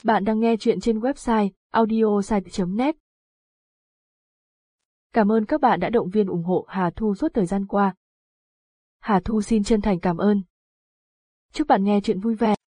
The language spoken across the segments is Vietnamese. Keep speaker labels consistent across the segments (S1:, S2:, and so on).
S1: Bạn đang nghe chuyện trên website audiosite.net. Cảm ơn các bạn đã động viên ủng hộ Hà Thu suốt thời gian qua. Hà Thu xin chân thành cảm ơn. Chúc bạn nghe chuyện vui vẻ.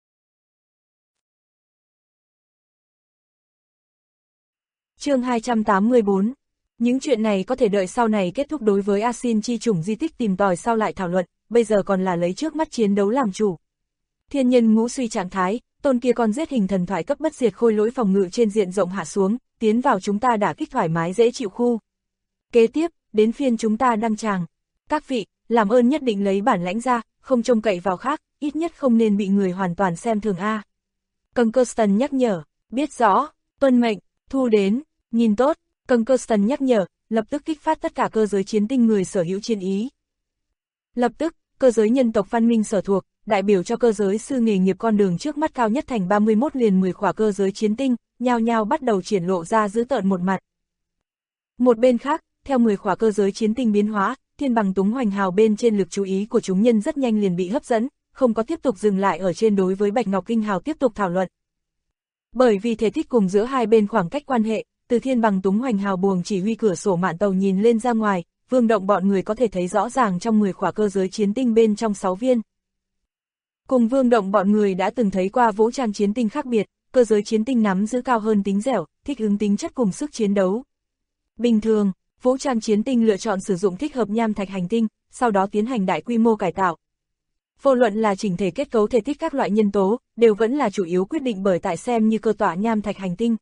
S2: Chương 284. Những chuyện này có thể đợi sau này kết thúc. Đối với Asin chi chủng di tích tìm tòi sau lại thảo luận, bây giờ còn là lấy trước mắt chiến đấu làm chủ. Thiên nhân ngũ suy trạng thái, tôn kia con giết hình thần thoại cấp bất diệt khôi lỗi phòng ngự trên diện rộng hạ xuống, tiến vào chúng ta đả kích thoải mái dễ chịu khu. Kế tiếp, đến phiên chúng ta đăng tràng. Các vị, làm ơn nhất định lấy bản lãnh ra, không trông cậy vào khác, ít nhất không nên bị người hoàn toàn xem thường a. Conkerston nhắc nhở, biết rõ, tuân mệnh, thu đến, nhìn tốt. Conkerston nhắc nhở, lập tức kích phát tất cả cơ giới chiến tinh người sở hữu chiến ý. Lập tức, cơ giới nhân tộc văn minh sở thuộc, đại biểu cho cơ giới sư nghề nghiệp con đường trước mắt cao nhất thành 31 liền 10 khỏa cơ giới chiến tinh, nhao nhao bắt đầu triển lộ ra dữ tợn một mặt. Một bên khác, theo 10 khỏa cơ giới chiến tinh biến hóa, thiên bằng túng hoành hào bên trên lực chú ý của chúng nhân rất nhanh liền bị hấp dẫn, không có tiếp tục dừng lại ở trên đối với Bạch Ngọc Kinh Hào tiếp tục thảo luận. Bởi vì thể tích cùng giữa hai bên khoảng cách quan hệ, từ thiên bằng túng hoành hào buồng chỉ huy cửa sổ mạn tàu nhìn lên ra ngoài, Vương Động bọn người có thể thấy rõ ràng trong 10 khỏa cơ giới chiến tinh bên trong 6 viên. Cùng Vương Động bọn người đã từng thấy qua vũ trang chiến tinh khác biệt, cơ giới chiến tinh nắm giữ cao hơn tính dẻo, thích ứng tính chất cùng sức chiến đấu. Bình thường, vũ trang chiến tinh lựa chọn sử dụng thích hợp nham thạch hành tinh, sau đó tiến hành đại quy mô cải tạo. Vô luận là chỉnh thể kết cấu thể tích các loại nhân tố, đều vẫn là chủ yếu quyết định bởi tại xem như cơ tọa nham thạch hành tinh.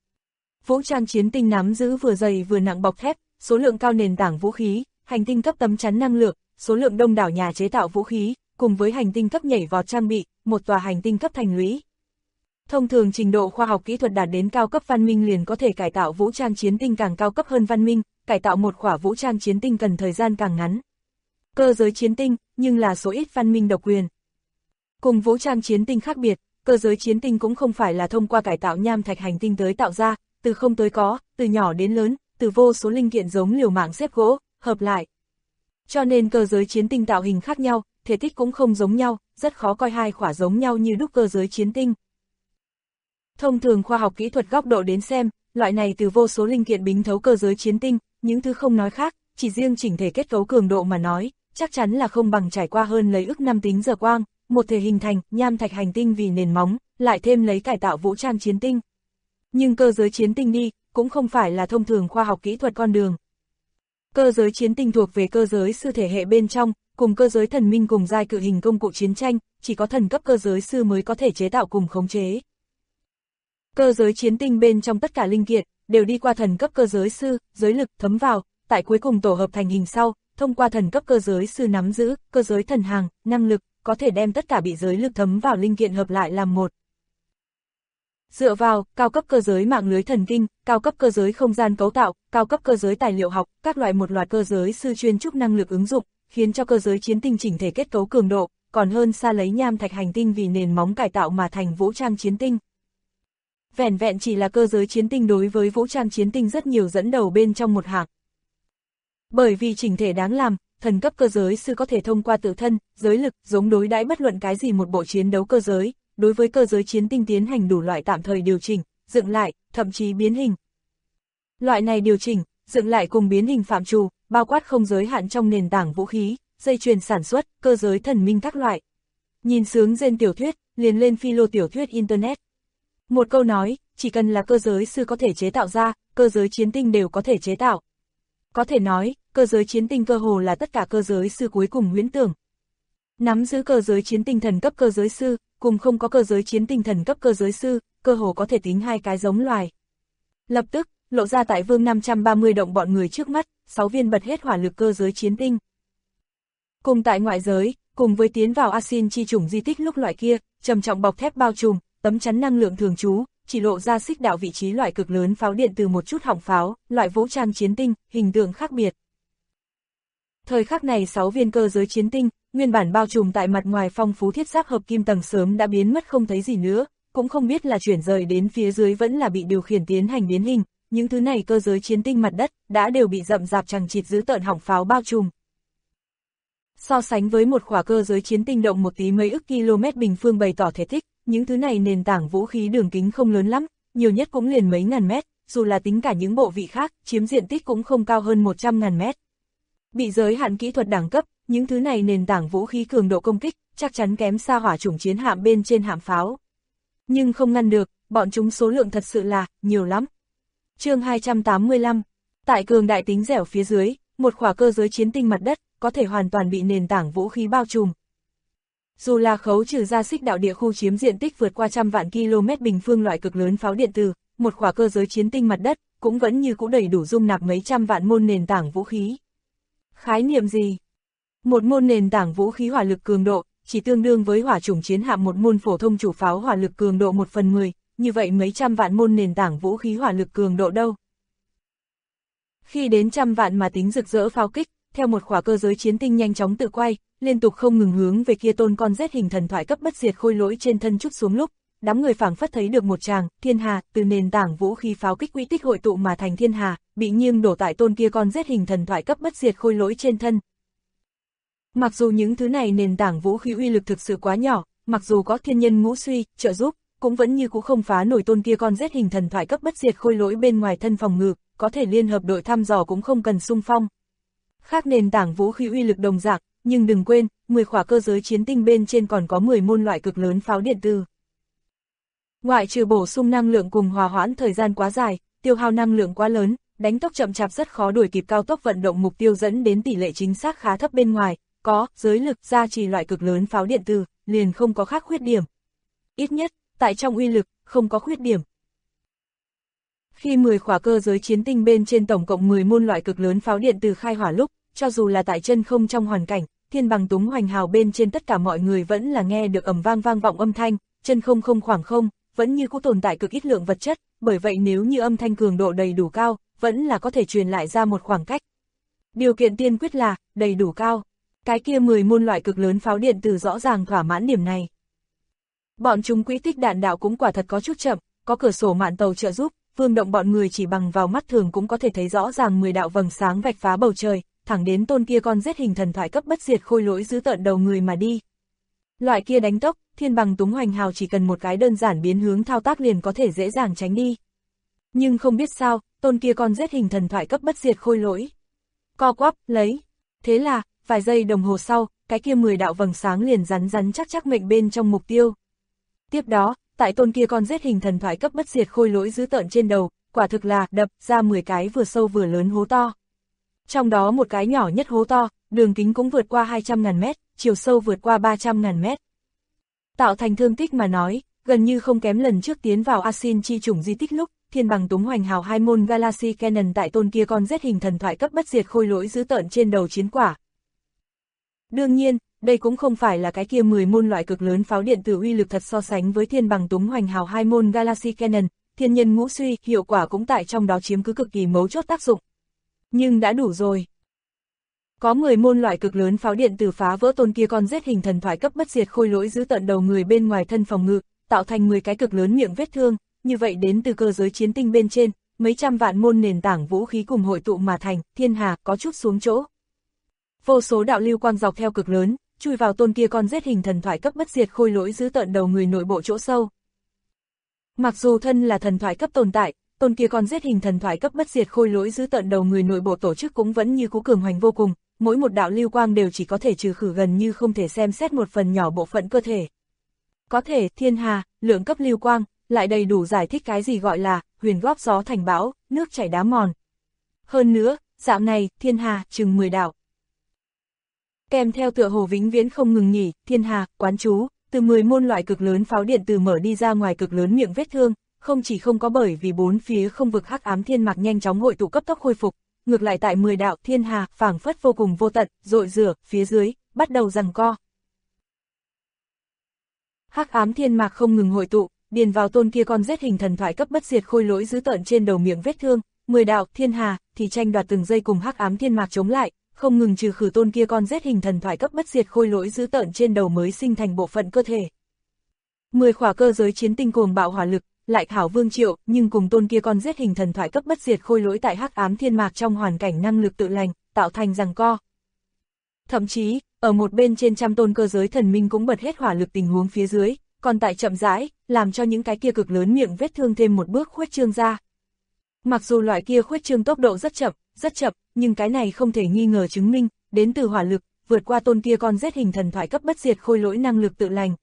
S2: Vũ trang chiến tinh nắm giữ vừa dày vừa nặng bọc thép, số lượng cao nền tảng vũ khí, hành tinh cấp tấm chắn năng lượng, số lượng đông đảo nhà chế tạo vũ khí, cùng với hành tinh cấp nhảy vọt trang bị, một tòa hành tinh cấp thành lũy. Thông thường trình độ khoa học kỹ thuật đạt đến cao cấp văn minh liền có thể cải tạo vũ trang chiến tinh càng cao cấp hơn văn minh, cải tạo một khỏa vũ trang chiến tinh cần thời gian càng ngắn. Cơ giới chiến tinh, nhưng là số ít văn minh độc quyền. Cùng vũ trang chiến tinh khác biệt, cơ giới chiến tinh cũng không phải là thông qua cải tạo nham thạch hành tinh tới tạo ra, từ không tới có, từ nhỏ đến lớn, từ vô số linh kiện giống liều mạng xếp gỗ, hợp lại. Cho nên cơ giới chiến tinh tạo hình khác nhau, thể tích cũng không giống nhau, rất khó coi hai khỏa giống nhau như đúc cơ giới chiến tinh. Thông thường khoa học kỹ thuật góc độ đến xem, loại này từ vô số linh kiện bính thấu cơ giới chiến tinh, những thứ không nói khác, chỉ riêng chỉnh thể kết cấu cường độ mà nói, chắc chắn là không bằng trải qua hơn lấy ức năm tính giờ quang, một thể hình thành nham thạch hành tinh vì nền móng, lại thêm lấy cải tạo vũ trang chiến tinh. Nhưng cơ giới chiến tinh đi, cũng không phải là thông thường khoa học kỹ thuật con đường. Cơ giới chiến tinh thuộc về cơ giới sư thể hệ bên trong, cùng cơ giới thần minh cùng giai cự hình công cụ chiến tranh, chỉ có thần cấp cơ giới sư mới có thể chế tạo cùng khống chế. Cơ giới chiến tinh bên trong tất cả linh kiện, đều đi qua thần cấp cơ giới sư, giới lực thấm vào, tại cuối cùng tổ hợp thành hình sau, thông qua thần cấp cơ giới sư nắm giữ, cơ giới thần hàng, năng lực, có thể đem tất cả bị giới lực thấm vào linh kiện hợp lại làm một. Dựa vào, cao cấp cơ giới mạng lưới thần kinh, cao cấp cơ giới không gian cấu tạo, cao cấp cơ giới tài liệu học, các loại một loạt cơ giới sư chuyên trúc năng lực ứng dụng, khiến cho cơ giới chiến tinh chỉnh thể kết cấu cường độ, còn hơn xa lấy nham thạch hành tinh vì nền móng cải tạo mà thành vũ trang chiến tinh. Vẻn vẹn chỉ là cơ giới chiến tinh đối với vũ trang chiến tinh rất nhiều dẫn đầu bên trong một hạng. Bởi vì chỉnh thể đáng làm, thần cấp cơ giới sư có thể thông qua tự thân, giới lực, giống đối đãi bất luận cái gì một bộ chiến đấu cơ giới, đối với cơ giới chiến tinh tiến hành đủ loại tạm thời điều chỉnh, dựng lại, thậm chí biến hình. Loại này điều chỉnh, dựng lại cùng biến hình phạm trù, bao quát không giới hạn trong nền tảng vũ khí, dây chuyền sản xuất, cơ giới thần minh các loại. Nhìn sướng gen tiểu thuyết, liền lên philo tiểu thuyết Internet. Một câu nói, chỉ cần là cơ giới sư có thể chế tạo ra, cơ giới chiến tinh đều có thể chế tạo. Có thể nói, cơ giới chiến tinh cơ hồ là tất cả cơ giới sư cuối cùng huyễn tưởng. Nắm giữ cơ giới chiến tinh thần cấp cơ giới sư, cùng không có cơ giới chiến tinh thần cấp cơ giới sư, cơ hồ có thể tính hai cái giống loài. Lập tức, lộ ra tại Vương 530 động bọn người trước mắt, 6 viên bật hết hỏa lực cơ giới chiến tinh. Cùng tại ngoại giới, cùng với tiến vào Asin chi chủng di tích lúc loại kia, trầm trọng bọc thép bao trùm, tấm chắn năng lượng thường trú, chỉ lộ ra xích đạo vị trí loại cực lớn pháo điện từ một chút hỏng pháo, loại vũ trang chiến tinh, hình tượng khác biệt. Thời khắc này 6 viên cơ giới chiến tinh, nguyên bản bao trùm tại mặt ngoài phong phú thiết giáp hợp kim tầng sớm đã biến mất không thấy gì nữa, cũng không biết là chuyển rời đến phía dưới vẫn là bị điều khiển tiến hành biến hình, những thứ này cơ giới chiến tinh mặt đất đã đều bị rậm rạp chằng chịt giữ tợn hỏng pháo bao trùm. So sánh với một khỏa cơ giới chiến tinh động một tí mấy ức km bình phương bày tỏ thể tích, những thứ này nền tảng vũ khí đường kính không lớn lắm, nhiều nhất cũng liền mấy ngàn mét, dù là tính cả những bộ vị khác, chiếm diện tích cũng không cao hơn 100.000 mét. Bị giới hạn kỹ thuật đẳng cấp, những thứ này nền tảng vũ khí cường độ công kích, chắc chắn kém xa hỏa chủng chiến hạm bên trên hạm pháo. Nhưng không ngăn được, bọn chúng số lượng thật sự là nhiều lắm. Chương 285. Tại cường đại tính dẻo phía dưới, một khỏa cơ giới chiến tinh mặt đất, có thể hoàn toàn bị nền tảng vũ khí bao trùm. Dù là khấu trừ ra xích đạo địa khu chiếm diện tích vượt qua 100 vạn km bình phương loại cực lớn pháo điện từ, một khỏa cơ giới chiến tinh mặt đất, cũng vẫn như cũ đầy đủ dung nạp mấy trăm vạn môn nền tảng vũ khí. Khái niệm gì? Một môn nền tảng vũ khí hỏa lực cường độ, chỉ tương đương với hỏa chủng chiến hạm một môn phổ thông chủ pháo hỏa lực cường độ 1/10, như vậy mấy trăm vạn môn nền tảng vũ khí hỏa lực cường độ đâu? Khi đến trăm vạn mà tính rực rỡ pháo kích, theo một khỏa cơ giới chiến tinh nhanh chóng tự quay, liên tục không ngừng hướng về kia tôn con rết hình thần thoại cấp bất diệt khôi lỗi trên thân chút xuống lúc, đám người phảng phất thấy được một tràng thiên hà từ nền tảng vũ khí pháo kích quỹ tích hội tụ mà thành thiên hà, bị nghiêng đổ tại tôn kia con rết hình thần thoại cấp bất diệt khôi lỗi trên thân. Mặc dù những thứ này nền tảng vũ khí uy lực thực sự quá nhỏ, mặc dù có thiên nhân ngũ suy trợ giúp, cũng vẫn như cũ không phá nổi tôn kia con rết hình thần thoại cấp bất diệt khôi lỗi bên ngoài thân phòng ngự, có thể liên hợp đội thăm dò cũng không cần xung phong. Khác nền tảng vũ khí uy lực đồng dạng, nhưng đừng quên, 10 khỏa cơ giới chiến tinh bên trên còn có 10 môn loại cực lớn pháo điện từ. Ngoại trừ bổ sung năng lượng cùng hòa hoãn thời gian quá dài, tiêu hao năng lượng quá lớn, đánh tốc chậm chạp rất khó đuổi kịp cao tốc vận động mục tiêu dẫn đến tỷ lệ chính xác khá thấp bên ngoài, có giới lực gia trì loại cực lớn pháo điện từ, liền không có khác khuyết điểm. Ít nhất, tại trong uy lực, không có khuyết điểm. Khi 10 khỏa cơ giới chiến tinh bên trên tổng cộng 10 môn loại cực lớn pháo điện từ khai hỏa lúc, cho dù là tại chân không trong hoàn cảnh, thiên bằng túng hoành hào bên trên tất cả mọi người vẫn là nghe được ầm vang vang vọng âm thanh, chân không không khoảng không, vẫn như cũ tồn tại cực ít lượng vật chất, bởi vậy nếu như âm thanh cường độ đầy đủ cao, vẫn là có thể truyền lại ra một khoảng cách. Điều kiện tiên quyết là, đầy đủ cao. Cái kia 10 môn loại cực lớn pháo điện từ rõ ràng thỏa mãn điểm này. Bọn chúng quỹ tích đạn đạo cũng quả thật có chút chậm, có cửa sổ mạn tàu trợ giúp, Vương Động bọn người chỉ bằng vào mắt thường cũng có thể thấy rõ ràng 10 đạo vầng sáng vạch phá bầu trời, thẳng đến tôn kia con rết hình thần thoại cấp bất diệt khôi lỗi giữ tợn đầu người mà đi. Loại kia đánh tốc, thiên bằng túng hoành hào chỉ cần một cái đơn giản biến hướng thao tác liền có thể dễ dàng tránh đi. Nhưng không biết sao, tôn kia con rết hình thần thoại cấp bất diệt khôi lỗi co quắp lấy. Thế là, vài giây đồng hồ sau, cái kia 10 đạo vầng sáng liền rắn rắn chắc chắc mệnh bên trong mục tiêu. Tiếp đó, tại tôn kia con rết hình thần thoại cấp bất diệt khôi lỗi giữ tợn trên đầu, quả thực là đập ra 10 cái vừa sâu vừa lớn hố to. Trong đó một cái nhỏ nhất hố to, đường kính cũng vượt qua 200.000 mét, chiều sâu vượt qua 300.000 mét. Tạo thành thương tích mà nói, gần như không kém lần trước tiến vào Asin chi chủng di tích lúc, thiên bằng túng hoành hào hai môn Galaxy Cannon tại tôn kia con rết hình thần thoại cấp bất diệt khôi lỗi giữ tợn trên đầu chiến quả. Đương nhiên, đây cũng không phải là cái kia 10 môn loại cực lớn pháo điện tử uy lực thật so sánh với thiên bằng túng hoành hào hai môn Galaxy Cannon, thiên nhân ngũ suy, hiệu quả cũng tại trong đó chiếm cứ cực kỳ mấu chốt tác dụng. Nhưng đã đủ rồi. Có 10 môn loại cực lớn pháo điện tử phá vỡ tôn kia con rết hình thần thoại cấp bất diệt khôi lỗi giữ tận đầu người bên ngoài thân phòng ngự, tạo thành 10 cái cực lớn miệng vết thương, như vậy đến từ cơ giới chiến tinh bên trên, mấy trăm vạn môn nền tảng vũ khí cùng hội tụ mà thành, thiên hà có chút xuống chỗ. Vô số đạo lưu quang dọc theo cực lớn, chui vào tôn kia con rết hình thần thoại cấp bất diệt khôi lỗi giữ tận đầu người nội bộ chỗ sâu. Mặc dù thân là thần thoại cấp tồn tại, tôn kia con rết hình thần thoại cấp bất diệt khôi lỗi giữ tận đầu người nội bộ tổ chức cũng vẫn như cũ cường hoành vô cùng, mỗi một đạo lưu quang đều chỉ có thể trừ khử gần như không thể xem xét một phần nhỏ bộ phận cơ thể. Có thể, thiên hà, lượng cấp lưu quang, lại đầy đủ giải thích cái gì gọi là huyền góp gió thành bão, nước chảy đá mòn. Hơn nữa, dạo này, thiên hà, chừng 10 đạo. Kèm theo tựa hồ vĩnh viễn không ngừng nghỉ, thiên hà, quán chú, từ 10 môn loại cực lớn pháo điện từ mở đi ra ngoài cực lớn miệng vết thương, không chỉ không có bởi vì bốn phía không vực hắc ám thiên mạc nhanh chóng hội tụ cấp tốc khôi phục, ngược lại tại 10 đạo thiên hà, phảng phất vô cùng vô tận, rội rửa, phía dưới, bắt đầu giằng co. Hắc ám thiên mạc không ngừng hội tụ, điền vào tôn kia con rết hình thần thoại cấp bất diệt khôi lỗi giữ tợn trên đầu miệng vết thương, 10 đạo thiên hà, thì tranh đoạt từng giây cùng hắc ám thiên mạc chống lại, không ngừng trừ khử tôn kia con rết hình thần thoại cấp bất diệt khôi lỗi giữ tợn trên đầu mới sinh thành bộ phận cơ thể. 10 khỏa cơ giới chiến tinh cuồng bạo hỏa lực, lại hảo vương triệu, nhưng cùng tôn kia con rết hình thần thoại cấp bất diệt khôi lỗi tại hắc ám thiên mạc trong hoàn cảnh năng lực tự lành, tạo thành giằng co. Thậm chí, ở một bên trên trăm tôn cơ giới thần minh cũng bật hết hỏa lực tình huống phía dưới, còn tại chậm rãi, làm cho những cái kia cực lớn miệng vết thương thêm một bước khuếch trương ra. Mặc dù loại kia khuếch trương tốc độ rất chậm, nhưng cái này không thể nghi ngờ chứng minh, đến từ hỏa lực, vượt qua tôn kia con rết hình thần thoại cấp bất diệt khôi lỗi năng lực tự lành.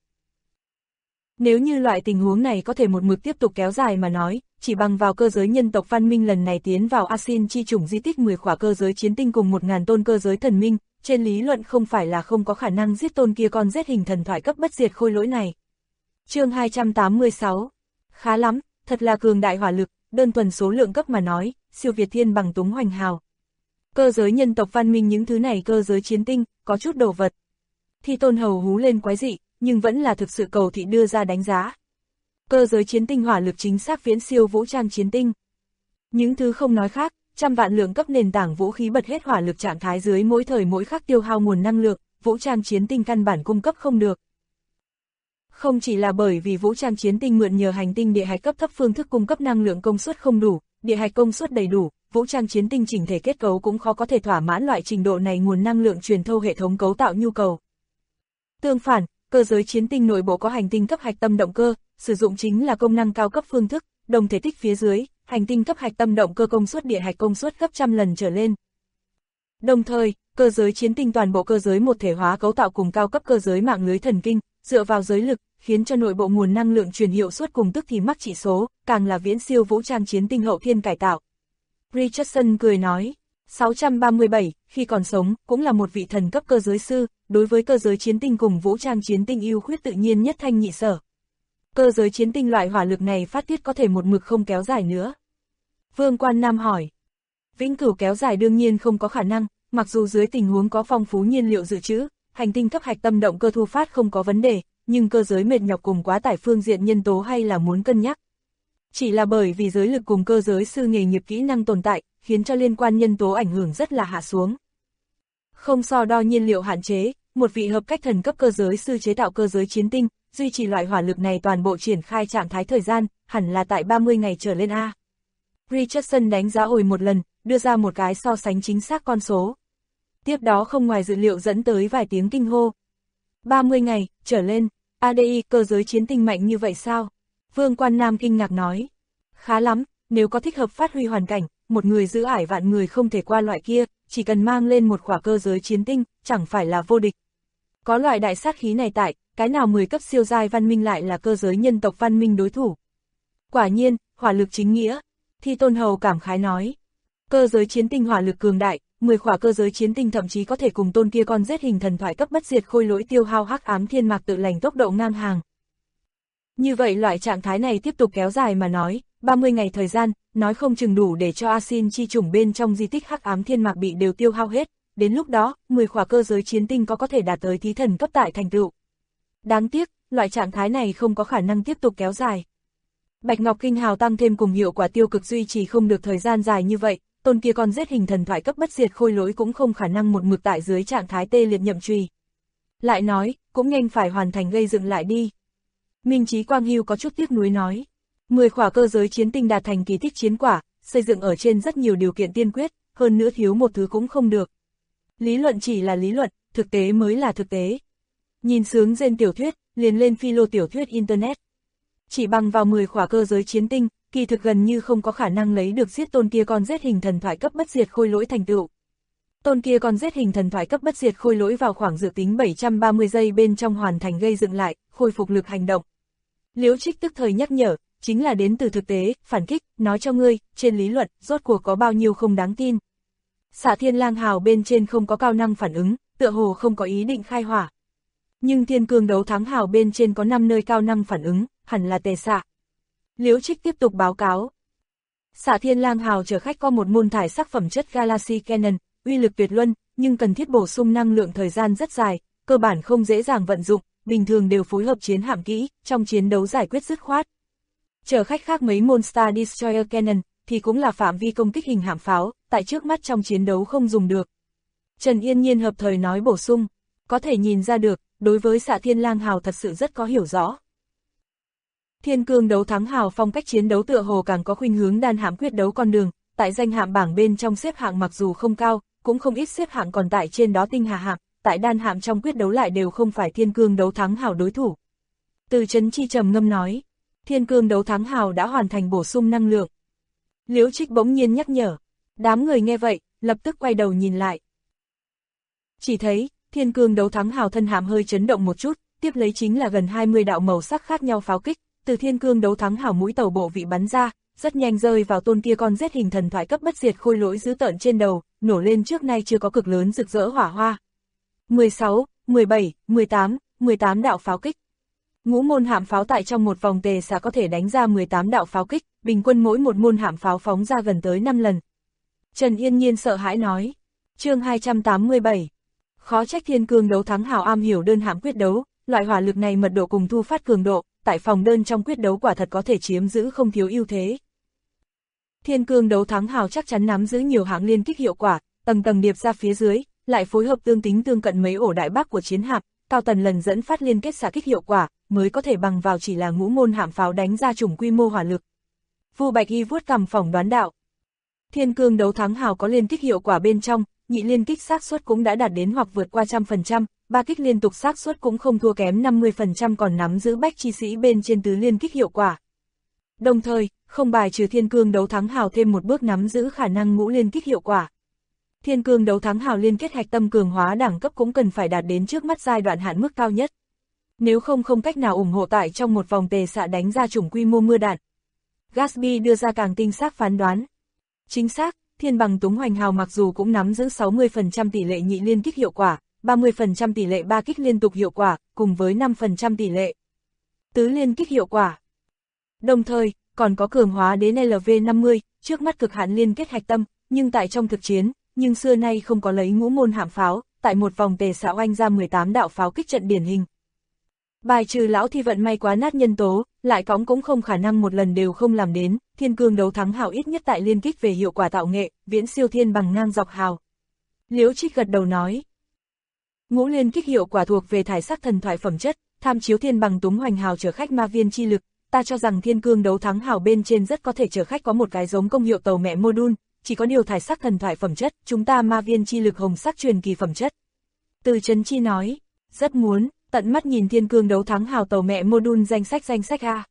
S2: Nếu như loại tình huống này có thể một mực tiếp tục kéo dài mà nói, chỉ bằng vào cơ giới nhân tộc văn minh lần này tiến vào Asin chi chủng di tích 10 khỏa cơ giới chiến tinh cùng 1000 tôn cơ giới thần minh, trên lý luận không phải là không có khả năng giết tôn kia con rết hình thần thoại cấp bất diệt khôi lỗi này. Chương 286. Khá lắm, thật là cường đại hỏa lực, đơn thuần số lượng cấp mà nói, siêu việt thiên bằng túng hoành hào. Cơ giới nhân tộc văn minh những thứ này cơ giới chiến tinh, có chút đồ vật. Thi Tôn Hầu hú lên quái dị, nhưng vẫn là thực sự cầu thị đưa ra đánh giá. Cơ giới chiến tinh hỏa lực chính xác viễn siêu vũ trang chiến tinh. Những thứ không nói khác, trăm vạn lượng cấp nền tảng vũ khí bật hết hỏa lực trạng thái dưới mỗi thời mỗi khắc tiêu hao nguồn năng lượng, vũ trang chiến tinh căn bản cung cấp không được. Không chỉ là bởi vì vũ trang chiến tinh mượn nhờ hành tinh địa hạch cấp thấp phương thức cung cấp năng lượng công suất không đủ, địa hạch công suất đầy đủ, vũ trang chiến tinh chỉnh thể kết cấu cũng khó có thể thỏa mãn loại trình độ này nguồn năng lượng truyền thâu hệ thống cấu tạo nhu cầu. Tương phản, cơ giới chiến tinh nội bộ có hành tinh cấp hạch tâm động cơ, sử dụng chính là công năng cao cấp phương thức, đồng thể tích phía dưới, hành tinh cấp hạch tâm động cơ công suất địa hạch công suất gấp trăm lần trở lên. Đồng thời, cơ giới chiến tinh toàn bộ cơ giới một thể hóa cấu tạo cùng cao cấp cơ giới mạng lưới thần kinh, dựa vào giới lực, khiến cho nội bộ nguồn năng lượng truyền hiệu suất cùng tức thì mắc chỉ số, càng là viễn siêu vũ trang chiến tinh hậu thiên cải tạo. Richardson cười nói, 637, khi còn sống, cũng là một vị thần cấp cơ giới sư, đối với cơ giới chiến tinh cùng vũ trang chiến tinh ưu khuyết tự nhiên nhất thanh nhị sở. Cơ giới chiến tinh loại hỏa lực này phát tiết có thể một mực không kéo dài nữa. Vương Quan Nam hỏi, vĩnh cửu kéo dài đương nhiên không có khả năng, mặc dù dưới tình huống có phong phú nhiên liệu dự trữ, hành tinh cấp hạch tâm động cơ thu phát không có vấn đề, nhưng cơ giới mệt nhọc cùng quá tải phương diện nhân tố hay là muốn cân nhắc. Chỉ là bởi vì giới lực cùng cơ giới sư nghề nghiệp kỹ năng tồn tại, khiến cho liên quan nhân tố ảnh hưởng rất là hạ xuống. Không so đo nhiên liệu hạn chế, một vị hợp cách thần cấp cơ giới sư chế tạo cơ giới chiến tinh, duy trì loại hỏa lực này toàn bộ triển khai trạng thái thời gian, hẳn là tại 30 ngày trở lên A. Richardson đánh giá hồi một lần, đưa ra một cái so sánh chính xác con số. Tiếp đó không ngoài dự liệu dẫn tới vài tiếng kinh hô. 30 ngày, trở lên, ADI cơ giới chiến tinh mạnh như vậy sao? Vương Quan Nam kinh ngạc nói. Khá lắm, nếu có thích hợp phát huy hoàn cảnh, một người giữ ải vạn người không thể qua loại kia, chỉ cần mang lên một khỏa cơ giới chiến tinh, chẳng phải là vô địch. Có loại đại sát khí này tại, cái nào 10 cấp siêu giai văn minh lại là cơ giới nhân tộc văn minh đối thủ. Quả nhiên, hỏa lực chính nghĩa. Thi Tôn Hầu cảm khái nói. Cơ giới chiến tinh hỏa lực cường đại, 10 khỏa cơ giới chiến tinh thậm chí có thể cùng tôn kia con rết hình thần thoại cấp bất diệt khôi lỗi tiêu hao hắc ám thiên mạc tự lành tốc độ ngang hàng. Như vậy loại trạng thái này tiếp tục kéo dài mà nói, 30 ngày thời gian, nói không chừng đủ để cho Asin chi chủng bên trong di tích hắc ám thiên mạc bị đều tiêu hao hết, đến lúc đó, 10 khỏa cơ giới chiến tinh có thể đạt tới thí thần cấp tại thành tựu. Đáng tiếc, loại trạng thái này không có khả năng tiếp tục kéo dài. Bạch Ngọc Kinh Hào tăng thêm cùng hiệu quả tiêu cực duy trì không được thời gian dài như vậy, tôn kia con rết hình thần thoại cấp bất diệt khôi lỗi cũng không khả năng một mực tại dưới trạng thái tê liệt nhậm trùy. Lại nói, cũng nhanh phải hoàn thành gây dựng lại đi. Minh Chí Quang Hưu có chút tiếc nuối nói. 10 khỏa cơ giới chiến tinh đạt thành kỳ tích chiến quả, xây dựng ở trên rất nhiều điều kiện tiên quyết, hơn nữa thiếu một thứ cũng không được. Lý luận chỉ là lý luận, thực tế mới là thực tế. Nhìn sướng gen tiểu thuyết, liền lên philo tiểu thuyết Internet. Chỉ bằng vào 10 khỏa cơ giới chiến tinh, kỳ thực gần như không có khả năng lấy được giết tôn kia con rết hình thần thoại cấp bất diệt khôi lỗi thành tựu. Tôn kia con rết hình thần thoại cấp bất diệt khôi lỗi vào khoảng dự tính 730 giây bên trong hoàn thành gây dựng lại, khôi phục lực hành động. Liễu Trích tức thời nhắc nhở, chính là đến từ thực tế, phản kích, nói cho ngươi, trên lý luận, rốt cuộc có bao nhiêu không đáng tin. Xạ Thiên Lang Hào bên trên không có cao năng phản ứng, tựa hồ không có ý định khai hỏa. Nhưng Thiên Cương Đấu Thắng Hào bên trên có 5 nơi cao năng phản ứng, hẳn là tề xạ. Liễu Trích tiếp tục báo cáo. Xạ Thiên Lang Hào chở khách có một môn thải sắc phẩm chất Galaxy Cannon, uy lực tuyệt luân, nhưng cần thiết bổ sung năng lượng thời gian rất dài, cơ bản không dễ dàng vận dụng, bình thường đều phối hợp chiến hạm kỹ, trong chiến đấu giải quyết dứt khoát. Chở khách khác mấy môn Star Destroyer Cannon, thì cũng là phạm vi công kích hình hạm pháo, tại trước mắt trong chiến đấu không dùng được. Trần Yên Nhiên hợp thời nói bổ sung, có thể nhìn ra được, đối với Xạ Thiên Lang Hào thật sự rất có hiểu rõ. Thiên Cương Đấu Thắng Hào phong cách chiến đấu tựa hồ càng có khuynh hướng đan hạm quyết đấu con đường, tại danh hạm bảng bên trong xếp hạng mặc dù không cao, cũng không ít xếp hạng còn tại trên đó tinh hà hạm, tại đan hạm trong quyết đấu lại đều không phải Thiên Cương Đấu Thắng Hào đối thủ. Từ Chấn Chi trầm ngâm nói, thiên cương đấu thắng hào đã hoàn thành bổ sung năng lượng. Liễu Trích bỗng nhiên nhắc nhở, đám người nghe vậy, lập tức quay đầu nhìn lại. Chỉ thấy, thiên cương đấu thắng hào thân hàm hơi chấn động một chút, tiếp lấy chính là gần 20 đạo màu sắc khác nhau pháo kích, từ thiên cương đấu thắng hào mũi tàu bộ vị bắn ra, rất nhanh rơi vào tôn kia con rết hình thần thoại cấp bất diệt khôi lỗi dữ tợn trên đầu, nổ lên trước nay chưa có cực lớn rực rỡ hỏa hoa. 16, 17, 18 đạo pháo kích. Ngũ môn hạm pháo tại trong một vòng tề xạ có thể đánh ra 18 đạo pháo kích, bình quân mỗi một môn hạm pháo phóng ra gần tới 5 lần. Trần Yên Nhiên sợ hãi nói, chương 287, khó trách thiên cương đấu thắng hào am hiểu đơn hạm quyết đấu, loại hỏa lực này mật độ cùng thu phát cường độ, tại phòng đơn trong quyết đấu quả thật có thể chiếm giữ không thiếu ưu thế. Thiên cương đấu thắng hào chắc chắn nắm giữ nhiều hạng liên kích hiệu quả, tầng tầng điệp ra phía dưới, lại phối hợp tương tính tương cận mấy ổ đại bác của chiến hạm, cao tần lần dẫn phát liên kết xạ kích hiệu quả, mới có thể bằng vào chỉ là ngũ môn hạm pháo đánh ra chủng quy mô hỏa lực. Vu Bạch Y vuốt cằm phỏng đoán đạo. Thiên cương đấu thắng hào có liên kích hiệu quả bên trong, nhị liên kích xác suất cũng đã đạt đến hoặc vượt qua 100%, ba kích liên tục xác suất cũng không thua kém 50% còn nắm giữ bách chi sĩ bên trên tứ liên kích hiệu quả. Đồng thời, không bài trừ thiên cương đấu thắng hào thêm một bước nắm giữ khả năng ngũ liên kích hiệu quả. Thiên cương đấu thắng hào liên kết hạch tâm cường hóa đẳng cấp cũng cần phải đạt đến trước mắt giai đoạn hạn mức cao nhất. Nếu không cách nào ủng hộ tại trong một vòng tề xạ đánh ra chủng quy mô mưa đạn. Gatsby đưa ra càng tinh xác phán đoán. Chính xác, thiên bằng túng hoành hào mặc dù cũng nắm giữ 60% tỷ lệ nhị liên kích hiệu quả, 30% tỷ lệ ba kích liên tục hiệu quả, cùng với 5% tỷ lệ tứ liên kích hiệu quả. Đồng thời, còn có cường hóa đến LV50, trước mắt cực hạn liên kết hạch tâm, nhưng tại trong thực chiến, nhưng xưa nay không có lấy ngũ môn hạm pháo, tại một vòng tề xạ oanh ra 18 đạo pháo kích trận điển hình. Bài trừ lão thi vận may quá nát nhân tố, lại cõng cũng không khả năng một lần đều không làm đến, thiên cương đấu thắng hào ít nhất tại liên kích về hiệu quả tạo nghệ, viễn siêu thiên bằng ngang dọc hào. Liễu Trích gật đầu nói. Ngũ liên kích hiệu quả thuộc về thải sắc thần thoại phẩm chất, tham chiếu thiên bằng túng hoành hào chở khách ma viên chi lực, ta cho rằng thiên cương đấu thắng hào bên trên rất có thể chở khách có một cái giống công hiệu tàu mẹ module, chỉ có điều thải sắc thần thoại phẩm chất, chúng ta ma viên chi lực hồng sắc truyền kỳ phẩm chất. Từ Chấn Chi nói, rất muốn tận mắt nhìn thiên cương đấu thắng hào tàu mẹ module danh sách A.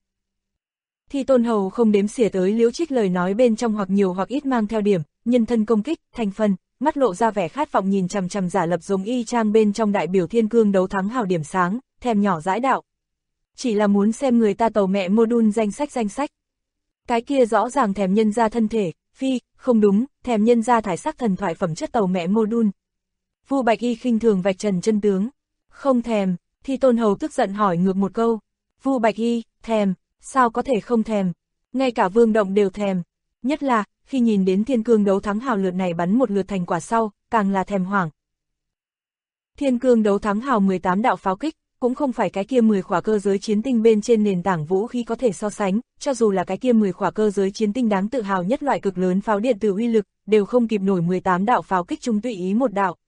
S2: Thì Tôn Hầu không đếm xỉa tới Liễu Trích lời nói bên trong hoặc nhiều hoặc ít mang theo điểm, nhân thân công kích, thành phần, mắt lộ ra vẻ khát vọng nhìn chằm chằm giả lập giống y chang bên trong đại biểu thiên cương đấu thắng hào điểm sáng, thèm nhỏ dãi đạo. Chỉ là muốn xem người ta tàu mẹ module danh sách. Cái kia rõ ràng thèm nhân ra thân thể, phi, không đúng, thèm nhân ra thải sắc thần thoại phẩm chất tàu mẹ module. Vu Bạch Y khinh thường vạch trần chân tướng. Không thèm, thì Tôn Hầu tức giận hỏi ngược một câu. Vu Bạch Y, thèm, sao có thể không thèm, ngay cả Vương Động đều thèm. Nhất là, khi nhìn đến thiên cương đấu thắng hào lượt này bắn một lượt thành quả sau, càng là thèm hoảng. Thiên cương đấu thắng hào 18 đạo pháo kích, cũng không phải cái kia 10 khỏa cơ giới chiến tinh bên trên nền tảng vũ khí có thể so sánh, cho dù là cái kia 10 khỏa cơ giới chiến tinh đáng tự hào nhất loại cực lớn pháo điện tử uy lực, đều không kịp nổi 18 đạo pháo kích chung tùy ý một đạo.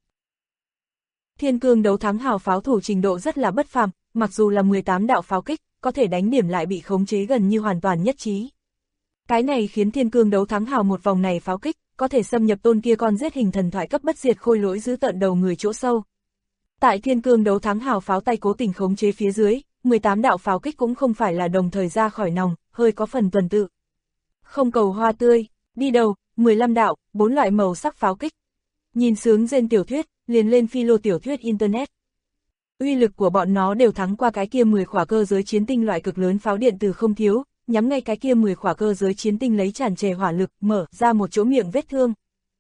S2: Thiên cương đấu thắng hào pháo thủ trình độ rất là bất phàm, mặc dù là 18 đạo pháo kích, có thể đánh điểm lại bị khống chế gần như hoàn toàn nhất trí. Cái này khiến thiên cương đấu thắng hào một vòng này pháo kích, có thể xâm nhập tôn kia con giết hình thần thoại cấp bất diệt khôi lỗi giữ tận đầu người chỗ sâu. Tại thiên cương đấu thắng hào pháo tay cố tình khống chế phía dưới, 18 đạo pháo kích cũng không phải là đồng thời ra khỏi nòng, hơi có phần tuần tự. Không cầu hoa tươi, đi đầu, 15 đạo, 4 loại màu sắc pháo kích. Nhìn sướng rên tiểu thuyết, liền lên philo tiểu thuyết internet. Uy lực của bọn nó đều thắng qua cái kia 10 khỏa cơ giới chiến tinh loại cực lớn pháo điện tử không thiếu, nhắm ngay cái kia 10 khỏa cơ giới chiến tinh lấy tràn trề hỏa lực, mở ra một chỗ miệng vết thương.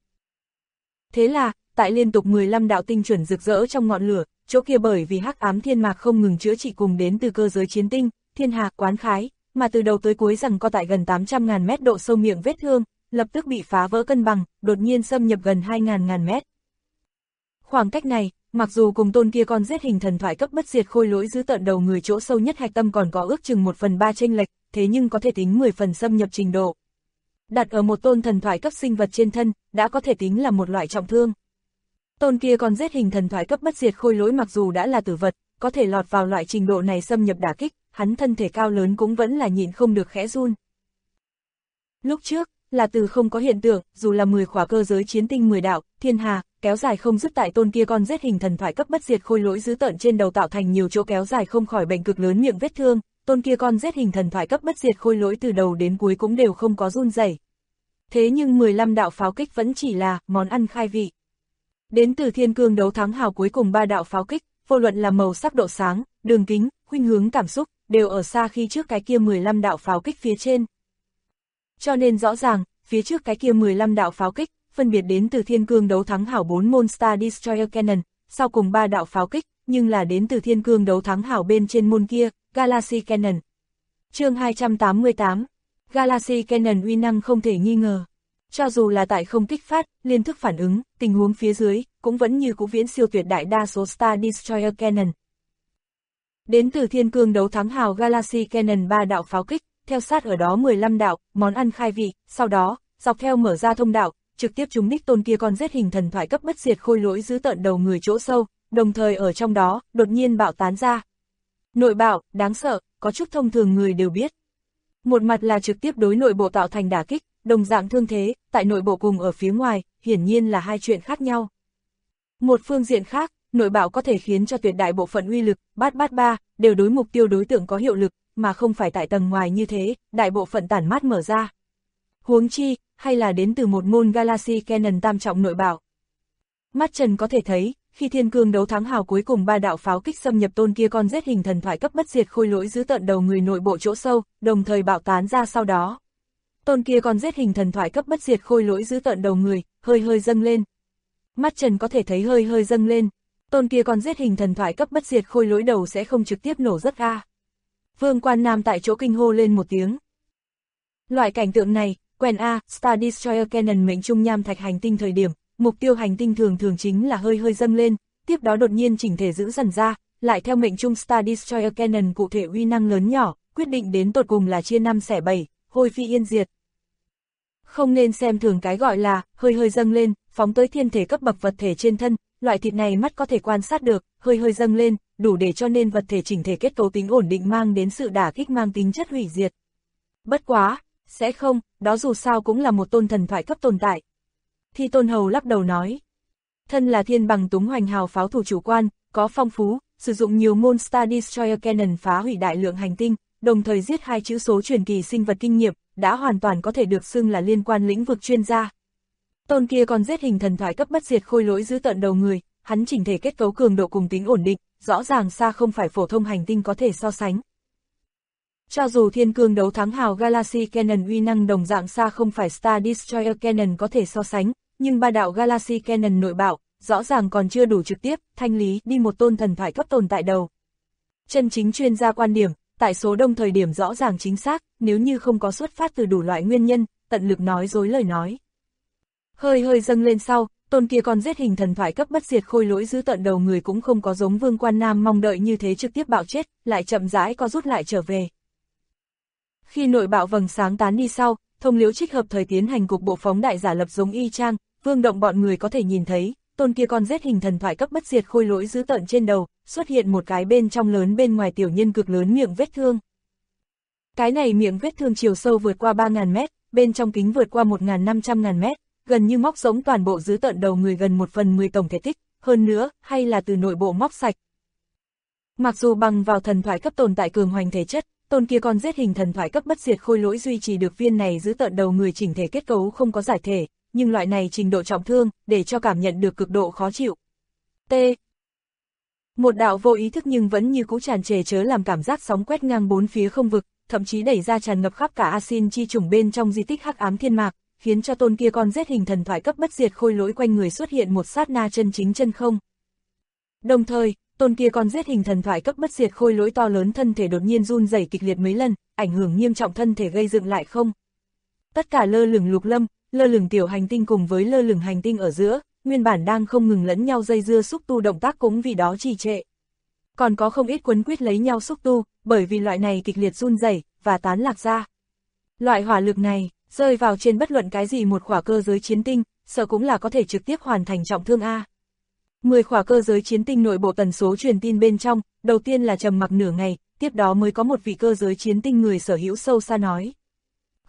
S2: Thế là, tại liên tục 15 đạo tinh chuẩn rực rỡ trong ngọn lửa, chỗ kia bởi vì hắc ám thiên mạc không ngừng chữa trị cùng đến từ cơ giới chiến tinh, thiên hà, quán khái, mà từ đầu tới cuối rằng có tại gần 800.000 mét độ sâu miệng vết thương, lập tức bị phá vỡ cân bằng, đột nhiên xâm nhập gần 2.000 mét. Khoảng cách này, mặc dù cùng tôn kia con giết hình thần thoại cấp bất diệt khôi lỗi giữ tận đầu người chỗ sâu nhất hạch tâm còn có ước chừng 1/3 chênh lệch, thế nhưng có thể tính 10 phần xâm nhập trình độ. Đặt ở một tôn thần thoại cấp sinh vật trên thân, đã có thể tính là một loại trọng thương. Tôn kia con giết hình thần thoại cấp bất diệt khôi lỗi mặc dù đã là tử vật, có thể lọt vào loại trình độ này xâm nhập đả kích, hắn thân thể cao lớn cũng vẫn là nhịn không được khẽ run. Lúc trước, là từ không có hiện tượng, dù là 10 khỏa cơ giới chiến tinh 10 đạo, thiên hà, kéo dài không dứt tại tôn kia con rết hình thần thoại cấp bất diệt khôi lỗi dữ tợn trên đầu tạo thành nhiều chỗ kéo dài không khỏi bệnh cực lớn miệng vết thương, tôn kia con rết hình thần thoại cấp bất diệt khôi lỗi từ đầu đến cuối cũng đều không có run rẩy. Thế nhưng 15 đạo pháo kích vẫn chỉ là món ăn khai vị. Đến từ thiên cương đấu thắng hào cuối cùng 3 đạo pháo kích, vô luận là màu sắc độ sáng, đường kính, khuynh hướng cảm xúc, đều ở xa khi trước cái kia 15 đạo pháo kích phía trên. Cho nên rõ ràng, phía trước cái kia 15 đạo pháo kích, phân biệt đến từ thiên cương đấu thắng hào 4 môn Star Destroyer Cannon, sau cùng 3 đạo pháo kích, nhưng là đến từ thiên cương đấu thắng hào bên trên môn kia, Galaxy Cannon. Chương 288, Galaxy Cannon uy năng không thể nghi ngờ. Cho dù là tại không kích phát, liên thức phản ứng, tình huống phía dưới, cũng vẫn như cũ viễn siêu tuyệt đại đa số Star Destroyer Cannon. Đến từ thiên cương đấu thắng hào Galaxy Cannon 3 đạo pháo kích, theo sát ở đó 15 đạo, món ăn khai vị, sau đó, dọc theo mở ra thông đạo, trực tiếp trúng đích tôn kia con rết hình thần thoại cấp bất diệt khôi lỗi giữ tận đầu người chỗ sâu, đồng thời ở trong đó, đột nhiên bạo tán ra. Nội bạo, đáng sợ, có chút thông thường người đều biết. Một mặt là trực tiếp đối nội bộ tạo thành đả kích, đồng dạng thương thế, tại nội bộ cùng ở phía ngoài, hiển nhiên là hai chuyện khác nhau. Một phương diện khác, nội bạo có thể khiến cho tuyệt đại bộ phận uy lực, bát ba, đều đối mục tiêu đối tượng có hiệu lực, mà không phải tại tầng ngoài như thế, đại bộ phận tản mát mở ra. Huống chi, hay là đến từ một môn Galaxy Cannon tam trọng nội bạo. Mắt trần có thể thấy, khi thiên cương đấu thắng hào cuối cùng 3 đạo pháo kích xâm nhập tôn kia con rết hình thần thoại cấp bất diệt khôi lỗi giữ tận đầu người nội bộ chỗ sâu, đồng thời bạo tán ra sau đó. Tôn kia con rết hình thần thoại cấp bất diệt khôi lỗi giữ tận đầu người, hơi dâng lên. Mắt trần có thể thấy hơi dâng lên. Tôn kia con rết hình thần thoại cấp bất diệt khôi lỗi đầu sẽ không trực tiếp nổ rất a. Vương Quan Nam tại chỗ kinh hô lên một tiếng. Loại cảnh tượng này, quen a, Star Destroyer Cannon mệnh trung nham thạch hành tinh thời điểm, mục tiêu hành tinh thường chính là hơi dâng lên, tiếp đó đột nhiên chỉnh thể giữ dần ra, lại theo mệnh trung Star Destroyer Cannon cụ thể uy năng lớn nhỏ, quyết định đến tột cùng là chia 5 xẻ 7, hôi phi yên diệt. Không nên xem thường cái gọi là hơi dâng lên, phóng tới thiên thể cấp bậc vật thể trên thân, loại thịt này mắt có thể quan sát được, hơi dâng lên, đủ để cho nên vật thể chỉnh thể kết cấu tính ổn định mang đến sự đả kích mang tính chất hủy diệt. Bất quá, sẽ không, đó dù sao cũng là một tôn thần thoại cấp tồn tại. Thi Tôn Hầu lắc đầu nói, thân là thiên bằng túng hoành hào pháo thủ chủ quan, có phong phú, sử dụng nhiều môn Star Destroyer Cannon phá hủy đại lượng hành tinh, đồng thời giết 2 chữ số truyền kỳ sinh vật kinh nghiệm, đã hoàn toàn có thể được xưng là liên quan lĩnh vực chuyên gia. Tôn kia còn giết hình thần thoại cấp bất diệt khôi lỗi giữ tận đầu người, hắn chỉnh thể kết cấu cường độ cùng tính ổn định, rõ ràng xa không phải phổ thông hành tinh có thể so sánh. Cho dù thiên cương đấu thắng hào Galaxy Cannon uy năng đồng dạng xa không phải Star Destroyer Cannon có thể so sánh, nhưng 3 đạo Galaxy Cannon nội bạo, rõ ràng còn chưa đủ trực tiếp, thanh lý đi một tôn thần thoại cấp tồn tại đầu. Chân chính chuyên gia quan điểm, tại số đông thời điểm rõ ràng chính xác, nếu như không có xuất phát từ đủ loại nguyên nhân, tận lực nói dối lời nói. Hơi dâng lên sau, tôn kia còn giết hình thần thoại cấp bất diệt khôi lỗi giữ tận đầu người cũng không có giống Vương Quan Nam mong đợi như thế trực tiếp bạo chết, lại chậm rãi co rút lại trở về. Khi nội bạo vầng sáng tán đi sau, Thông Liễu Trích hợp thời tiến hành cục bộ phóng đại giả lập giống y chang, Vương Động bọn người có thể nhìn thấy, tôn kia con giết hình thần thoại cấp bất diệt khôi lỗi giữ tận trên đầu, xuất hiện một cái bên trong lớn bên ngoài tiểu nhân cực lớn miệng vết thương. Cái này miệng vết thương chiều sâu vượt qua 3.000 mét, bên trong kính vượt qua 1.500.000 mét, gần như móc giống toàn bộ giữ tận đầu người gần 1/10 tổng thể tích, hơn nữa, hay là từ nội bộ móc sạch. Mặc dù bằng vào thần thoại cấp tồn tại cường hoành thể chất, tôn kia con giết hình thần thoại cấp bất diệt khôi lỗi duy trì được viên này giữ tận đầu người chỉnh thể kết cấu không có giải thể, nhưng loại này trình độ trọng thương, để cho cảm nhận được cực độ khó chịu. T. Một đạo vô ý thức nhưng vẫn như cũ tràn trề chớ làm cảm giác sóng quét ngang bốn phía không vực, thậm chí đẩy ra tràn ngập khắp cả Asin chi chủng bên trong di tích hắc ám thiên mạc, khiến cho tôn kia con giết hình thần thoại cấp bất diệt khôi lỗi quanh người xuất hiện một sát na chân chính chân không. Đồng thời, tôn kia con giết hình thần thoại cấp bất diệt khôi lỗi to lớn thân thể đột nhiên run rẩy kịch liệt mấy lần, ảnh hưởng nghiêm trọng thân thể gây dựng lại không. Tất cả lơ lửng lục lâm, lơ lửng tiểu hành tinh cùng với lơ lửng hành tinh ở giữa, nguyên bản đang không ngừng lẫn nhau dây dưa xúc tu động tác cũng vì đó trì trệ. Còn có không ít quấn quýt lấy nhau xúc tu, bởi vì loại này kịch liệt run rẩy và tán lạc ra. Loại hỏa lực này, rơi vào trên bất luận cái gì một khỏa cơ giới chiến tinh, sợ cũng là có thể trực tiếp hoàn thành trọng thương A. 10 khỏa cơ giới chiến tinh nội bộ tần số truyền tin bên trong, đầu tiên là trầm mặc nửa ngày, tiếp đó mới có một vị cơ giới chiến tinh người sở hữu sâu xa nói.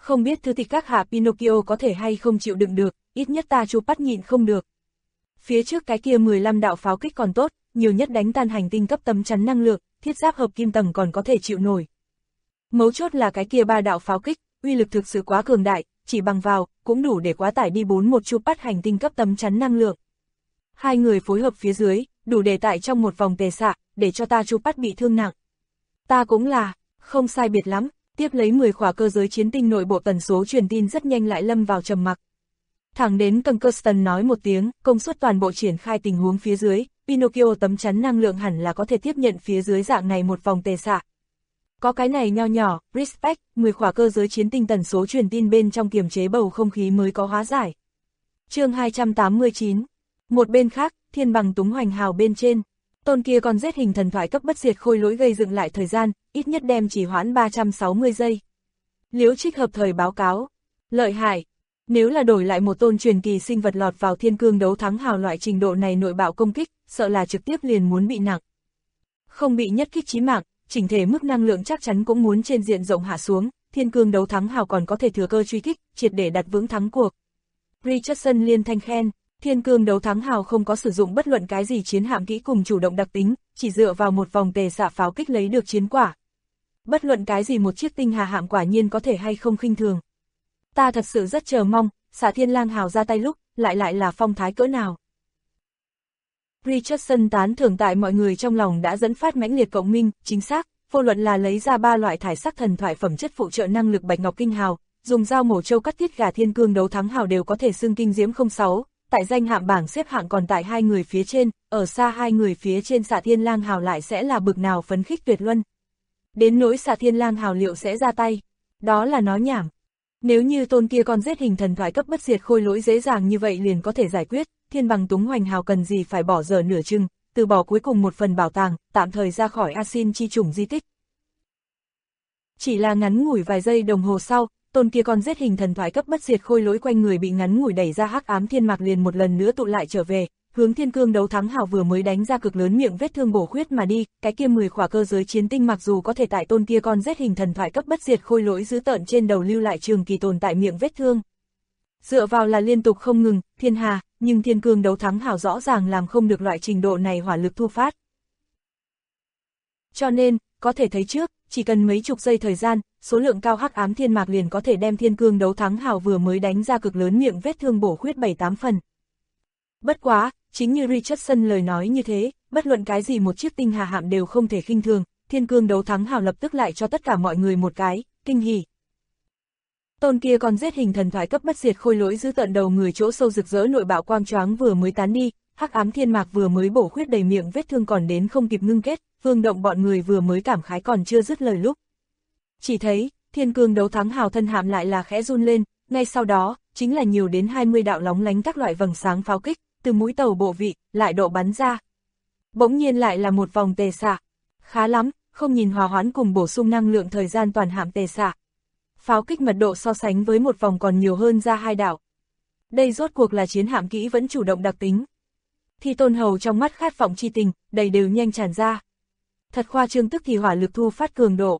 S2: Không biết thư tịch các hạ Pinocchio có thể hay không chịu đựng được, ít nhất ta Chu Pat nhịn không được. Phía trước cái kia 15 đạo pháo kích còn tốt, nhiều nhất đánh tan hành tinh cấp tấm chắn năng lượng, thiết giáp hợp kim tầng còn có thể chịu nổi. Mấu chốt là cái kia 3 đạo pháo kích, uy lực thực sự quá cường đại, chỉ bằng vào, cũng đủ để quá tải đi 41 Chu Pat hành tinh cấp tấm chắn năng lượng. Hai người phối hợp phía dưới, đủ để tại trong một vòng tề xạ, để cho ta Chu Pat bị thương nặng. Ta cũng là, không sai biệt lắm, tiếp lấy 10 khỏa cơ giới chiến tinh nội bộ tần số truyền tin rất nhanh lại lâm vào trầm mặc. Thẳng đến Kirsten nói một tiếng, công suất toàn bộ triển khai tình huống phía dưới, Pinocchio tấm chắn năng lượng hẳn là có thể tiếp nhận phía dưới dạng này một vòng tề xạ. Có cái này nho nhỏ, respect, 10 khỏa cơ giới chiến tinh tần số truyền tin bên trong kiềm chế bầu không khí mới có hóa giải. Chương 289. Một bên khác, thiên bằng túng hoành hào bên trên. Tôn kia còn giết hình thần thoại cấp bất diệt khôi lỗi gây dựng lại thời gian, ít nhất đem chỉ hoãn 360 giây. Liễu Trích hợp thời báo cáo. Lợi hại. Nếu là đổi lại một tôn truyền kỳ sinh vật lọt vào thiên cương đấu thắng hào loại trình độ này nội bạo công kích, sợ là trực tiếp liền muốn bị nặng. Không bị nhất kích chí mạng, chỉnh thể mức năng lượng chắc chắn cũng muốn trên diện rộng hạ xuống, thiên cương đấu thắng hào còn có thể thừa cơ truy kích, triệt để đặt vững thắng cuộc. Richardson liên thanh khen, thiên cương đấu thắng hào không có sử dụng bất luận cái gì chiến hạm kỹ cùng chủ động đặc tính, chỉ dựa vào một vòng tề xạ pháo kích lấy được chiến quả. Bất luận cái gì một chiếc tinh hà hạm quả nhiên có thể hay không khinh thường. Ta thật sự rất chờ mong, xạ thiên lang hào ra tay lúc, lại là phong thái cỡ nào. Richardson tán thưởng tại mọi người trong lòng đã dẫn phát mãnh liệt cộng minh, chính xác, vô luận là lấy ra 3 loại thải sắc thần thoại phẩm chất phụ trợ năng lực bạch ngọc kinh hào, dùng dao mổ trâu cắt tiết gà thiên cương đấu thắng hào đều có thể xưng kinh diễm 06, tại danh hạm bảng xếp hạng còn tại 2 người phía trên, ở xa 2 người phía trên xạ thiên lang hào lại sẽ là bực nào phấn khích tuyệt luân. Đến nỗi xạ thiên lang hào liệu sẽ ra tay, đó là nói nhảm. Nếu như tôn kia con giết hình thần thoại cấp bất diệt khôi lỗi dễ dàng như vậy liền có thể giải quyết, thiên bằng túng hoành hào cần gì phải bỏ dở nửa chừng, từ bỏ cuối cùng một phần bảo tàng, tạm thời ra khỏi Asin chi chủng di tích. Chỉ là ngắn ngủi vài giây đồng hồ sau, tôn kia con giết hình thần thoại cấp bất diệt khôi lỗi quanh người bị ngắn ngủi đẩy ra hắc ám thiên mạc liền một lần nữa tụ lại trở về, hướng thiên cương đấu thắng hào vừa mới đánh ra cực lớn miệng vết thương bổ khuyết mà đi, cái kia 10 khỏa cơ giới chiến tinh mặc dù có thể tại tôn kia con giết hình thần thoại cấp bất diệt khôi lỗi dữ tợn trên đầu lưu lại trường kỳ tồn tại miệng vết thương. Dựa vào là liên tục không ngừng, thiên hà, nhưng thiên cương đấu thắng hào rõ ràng làm không được loại trình độ này hỏa lực thu phát. Cho nên, có thể thấy trước, chỉ cần mấy chục giây thời gian, số lượng cao hắc ám thiên mạc liền có thể đem thiên cương đấu thắng hào vừa mới đánh ra cực lớn miệng vết thương bổ khuyết 7-8 phần. Bất quá, chính như Richardson lời nói như thế, bất luận cái gì một chiếc tinh hà hạm đều không thể khinh thường, thiên cương đấu thắng hào lập tức lại cho tất cả mọi người một cái, kinh hỉ. Tôn kia còn giết hình thần thoại cấp bất diệt khôi lỗi giữ tận đầu người chỗ sâu rực rỡ nội bạo quang choáng vừa mới tán đi, hắc ám thiên mạc vừa mới bổ khuyết đầy miệng vết thương còn đến không kịp ngưng kết, Vương Động bọn người vừa mới cảm khái còn chưa dứt lời lúc. Chỉ thấy, thiên cương đấu thắng hào thân hạm lại là khẽ run lên, ngay sau đó, chính là nhiều đến 20 đạo lóng lánh các loại vầng sáng pháo kích, từ mũi tàu bộ vị, lại độ bắn ra. Bỗng nhiên lại là một vòng tề xạ. Khá lắm, không nhìn hòa hoãn cùng bổ sung năng lượng thời gian toàn hạm tề xạ. Pháo kích mật độ so sánh với một vòng còn nhiều hơn ra 2 đạo. Đây rốt cuộc là chiến hạm kỹ vẫn chủ động đặc tính. Thì Tôn Hầu trong mắt khát vọng chi tình, đầy đều nhanh tràn ra. Thật khoa trương tức thì hỏa lực thu phát cường độ.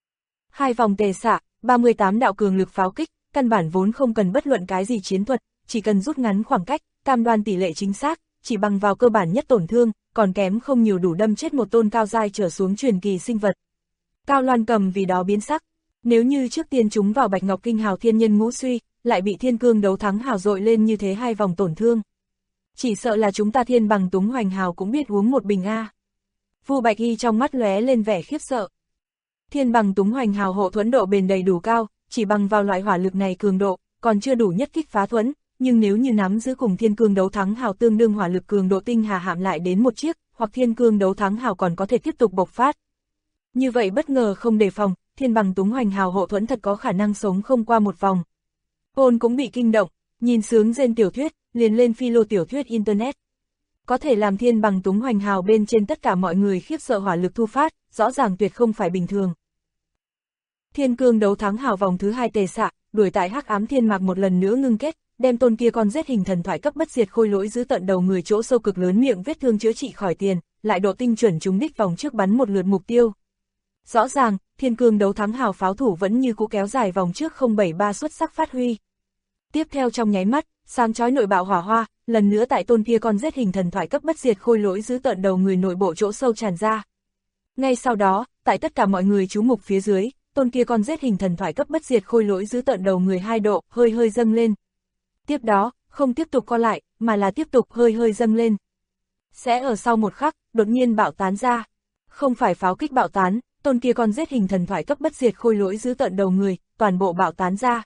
S2: 2 vòng tề xạ, 38 đạo cường lực pháo kích, căn bản vốn không cần bất luận cái gì chiến thuật, chỉ cần rút ngắn khoảng cách, cam đoan tỷ lệ chính xác, chỉ bằng vào cơ bản nhất tổn thương, còn kém không nhiều đủ đâm chết một tôn cao giai trở xuống truyền kỳ sinh vật. Cao Loan Cầm vì đó biến sắc, nếu như trước tiên chúng vào Bạch Ngọc Kinh hào thiên nhân ngũ suy, lại bị thiên cương đấu thắng hào dội lên như thế 2 vòng tổn thương. Chỉ sợ là chúng ta thiên bằng túng hoành hào cũng biết uống một bình A. Vu Bạch Y trong mắt lóe lên vẻ khiếp sợ. Thiên bằng túng hoành hào hộ thuẫn độ bền đầy đủ cao, chỉ bằng vào loại hỏa lực này cường độ, còn chưa đủ nhất kích phá thuẫn, nhưng nếu như nắm giữ cùng thiên cương đấu thắng hào tương đương hỏa lực cường độ tinh hà hạm lại đến một chiếc, hoặc thiên cương đấu thắng hào còn có thể tiếp tục bộc phát. Như vậy bất ngờ không đề phòng, thiên bằng túng hoành hào hộ thuẫn thật có khả năng sống không qua một vòng. Paul cũng bị kinh động, nhìn sướng rên tiểu thuyết, liền lên philo tiểu thuyết internet. Có thể làm thiên bằng túng hoành hào bên trên tất cả mọi người khiếp sợ hỏa lực thu phát, rõ ràng tuyệt không phải bình thường. Thiên cương đấu thắng hào vòng thứ 2 tề xạ, đuổi tại hắc ám thiên mạc một lần nữa ngưng kết, đem tôn kia con giết hình thần thoại cấp bất diệt khôi lỗi giữ tận đầu người chỗ sâu cực lớn miệng vết thương chữa trị khỏi tiền, lại độ tinh chuẩn trúng đích vòng trước bắn một lượt mục tiêu. Rõ ràng, thiên cương đấu thắng hào pháo thủ vẫn như cũ kéo dài vòng trước 073 xuất sắc phát huy. Tiếp theo trong nháy mắt, sáng chói nội bạo hỏa hoa, lần nữa tại tôn kia con giết hình thần thoại cấp bất diệt khôi lỗi giữ tợn đầu người nội bộ chỗ sâu tràn ra. Ngay sau đó, tại tất cả mọi người chú mục phía dưới, tôn kia con giết hình thần thoại cấp bất diệt khôi lỗi giữ tợn đầu người 2 độ, hơi hơi dâng lên. Tiếp đó, không tiếp tục co lại, mà là tiếp tục hơi hơi dâng lên. Sẽ ở sau một khắc, đột nhiên bạo tán ra. Không phải pháo kích bạo tán, tôn kia con giết hình thần thoại cấp bất diệt khôi lỗi giữ tợn đầu người, toàn bộ bạo tán ra.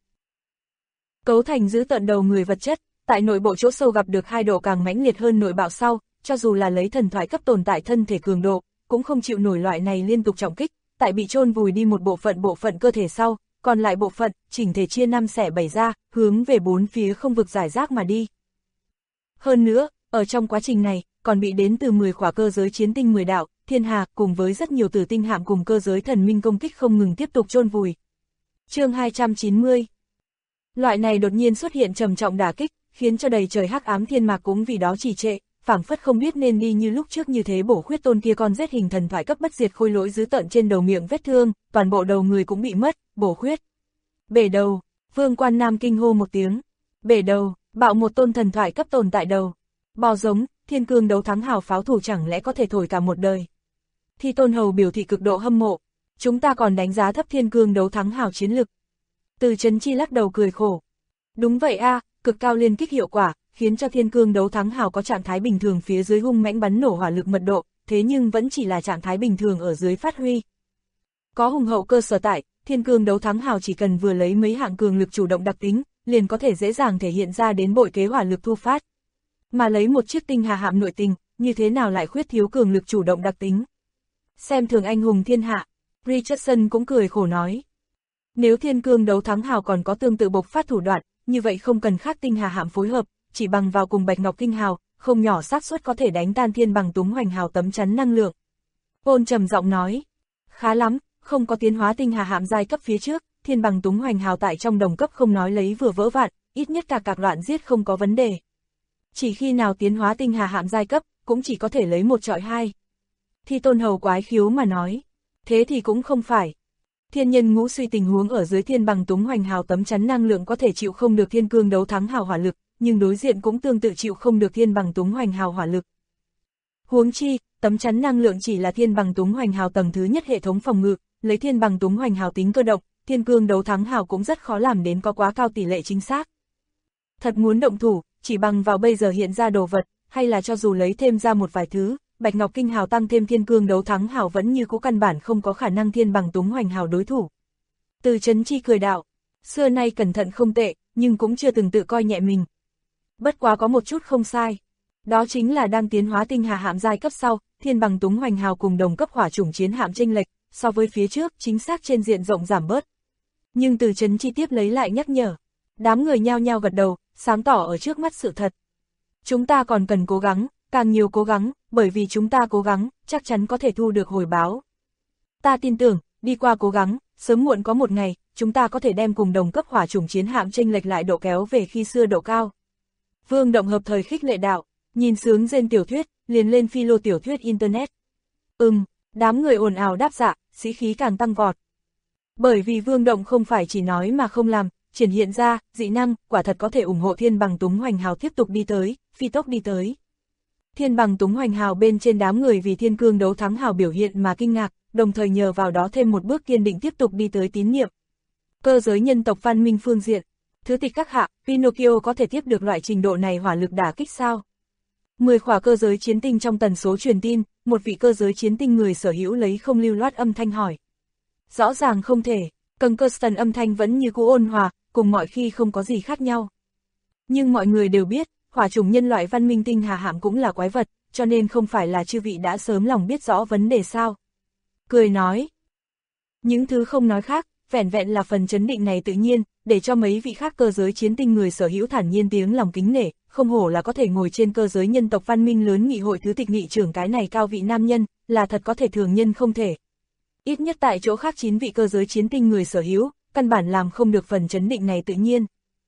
S2: Cấu thành giữ tợn đầu người vật chất, tại nội bộ chỗ sâu gặp được 2 độ càng mãnh liệt hơn nội bạo sau, cho dù là lấy thần thoại cấp tồn tại thân thể cường độ, cũng không chịu nổi loại này liên tục trọng kích, tại bị chôn vùi đi một bộ phận cơ thể sau, còn lại bộ phận, chỉnh thể chia 5 xẻ 7 ra, hướng về 4 phía không vực giải rác mà đi. Hơn nữa, ở trong quá trình này, còn bị đến từ 10 khỏa cơ giới chiến tinh 10 đạo, thiên hà, cùng với rất nhiều tử tinh hạm cùng cơ giới thần minh công kích không ngừng tiếp tục chôn vùi. Chương 290. Loại này đột nhiên xuất hiện trầm trọng đả kích, khiến cho đầy trời hắc ám thiên mạc cũng vì đó trì trệ, phảng phất không biết nên đi như lúc trước như thế bổ khuyết tôn kia con giết hình thần thoại cấp bất diệt khôi lỗi dữ tợn trên đầu miệng vết thương, toàn bộ đầu người cũng bị mất, bổ khuyết. Bể đầu, Vương Quan Nam kinh hô một tiếng. Bể đầu, bạo một tôn thần thoại cấp tồn tại đầu. Bò giống, thiên cương đấu thắng hào pháo thủ chẳng lẽ có thể thổi cả một đời. Thi Tôn Hầu biểu thị cực độ hâm mộ. Chúng ta còn đánh giá thấp thiên cương đấu thắng hào chiến lực. Từ Chấn Chi lắc đầu cười khổ. Đúng vậy a, cực cao liên kích hiệu quả, khiến cho thiên cương đấu thắng hào có trạng thái bình thường phía dưới hung mãnh bắn nổ hỏa lực mật độ, thế nhưng vẫn chỉ là trạng thái bình thường ở dưới phát huy. Có hùng hậu cơ sở tại, thiên cương đấu thắng hào chỉ cần vừa lấy mấy hạng cường lực chủ động đặc tính, liền có thể dễ dàng thể hiện ra đến bội kế hỏa lực thu phát. Mà lấy một chiếc tinh hà hạm nội tình, như thế nào lại khuyết thiếu cường lực chủ động đặc tính. Xem thường anh hùng thiên hạ, Richardson cũng cười khổ nói. Nếu thiên cương đấu thắng hào còn có tương tự bộc phát thủ đoạn, như vậy không cần khác tinh hà hạm phối hợp, chỉ bằng vào cùng bạch ngọc kinh hào, không nhỏ xác suất có thể đánh tan thiên bằng túng hoành hào tấm chắn năng lượng. Ôn trầm giọng nói, khá lắm, không có tiến hóa tinh hà hạm giai cấp phía trước, thiên bằng túng hoành hào tại trong đồng cấp không nói lấy vừa vỡ vạn, ít nhất cạc loạn giết không có vấn đề. Chỉ khi nào tiến hóa tinh hà hạm giai cấp, cũng chỉ có thể lấy 1 chọi 2. Thi Tôn Hầu quái khiếu mà nói, thế thì cũng không phải. Thiên nhân ngũ suy tình huống ở dưới thiên bằng túng hoành hào tấm chắn năng lượng có thể chịu không được thiên cương đấu thắng hào hỏa lực, nhưng đối diện cũng tương tự chịu không được thiên bằng túng hoành hào hỏa lực. Huống chi, tấm chắn năng lượng chỉ là thiên bằng túng hoành hào tầng thứ nhất hệ thống phòng ngự, lấy thiên bằng túng hoành hào tính cơ động, thiên cương đấu thắng hào cũng rất khó làm đến có quá cao tỷ lệ chính xác. Thật muốn động thủ, chỉ bằng vào bây giờ hiện ra đồ vật, hay là cho dù lấy thêm ra một vài thứ, bạch ngọc kinh hào tăng thêm thiên cương đấu thắng hào vẫn như cũ căn bản không có khả năng thiên bằng túng hoành hào đối thủ. Từ Chấn Chi cười đạo, xưa nay cẩn thận không tệ, nhưng cũng chưa từng tự coi nhẹ mình. Bất quá có một chút không sai. Đó chính là đang tiến hóa tinh hà hạm giai cấp sau, thiên bằng túng hoành hào cùng đồng cấp hỏa chủng chiến hạm chênh lệch, so với phía trước chính xác trên diện rộng giảm bớt. Nhưng Từ Chấn Chi tiếp lấy lại nhắc nhở. Đám người nhao nhao gật đầu, sáng tỏ ở trước mắt sự thật. Chúng ta còn cần cố gắng, càng nhiều cố gắng, bởi vì chúng ta cố gắng, chắc chắn có thể thu được hồi báo. Ta tin tưởng, đi qua cố gắng, sớm muộn có một ngày, chúng ta có thể đem cùng đồng cấp hỏa chủng chiến hạm chênh lệch lại độ kéo về khi xưa độ cao. Vương Động hợp thời khích lệ đạo, nhìn sướng rên tiểu thuyết, liền lên phi lô tiểu thuyết internet. Đám người ồn ào đáp dạ, sĩ khí càng tăng vọt. Bởi vì Vương Động không phải chỉ nói mà không làm, triển hiện ra, dị năng, quả thật có thể ủng hộ thiên bằng túng hoành hào tiếp tục đi tới, phi tốc đi tới. Thiên bằng túng hoành hào bên trên đám người vì thiên cương đấu thắng hào biểu hiện mà kinh ngạc, đồng thời nhờ vào đó thêm một bước kiên định tiếp tục đi tới tín nhiệm. Cơ giới nhân tộc văn minh phương diện, thứ tịch các hạ, Pinocchio có thể tiếp được loại trình độ này hỏa lực đả kích sao? 10 khỏa cơ giới chiến tinh trong tần số truyền tin, một vị cơ giới chiến tinh người sở hữu lấy không lưu loát âm thanh hỏi. Rõ ràng không thể, Concuston âm thanh vẫn như cũ ôn hòa, cùng mọi khi không có gì khác nhau. Nhưng mọi người đều biết, hỏa chủng nhân loại văn minh tinh hà hạm cũng là quái vật, cho nên không phải là chư vị đã sớm lòng biết rõ vấn đề sao. Cười nói. Những thứ không nói khác, vẻn vẹn là phần chấn định này tự nhiên, để cho mấy vị khác cơ giới chiến tinh người sở hữu thản nhiên tiếng lòng kính nể, không hổ là có thể ngồi trên cơ giới nhân tộc văn minh lớn nghị hội thứ tịch nghị trưởng cái này cao vị nam nhân, là thật có thể thường nhân không thể. Ít nhất tại chỗ khác 9 vị cơ giới chiến tinh người sở hữu, căn bản làm không được phần chấn định này tự nhiên.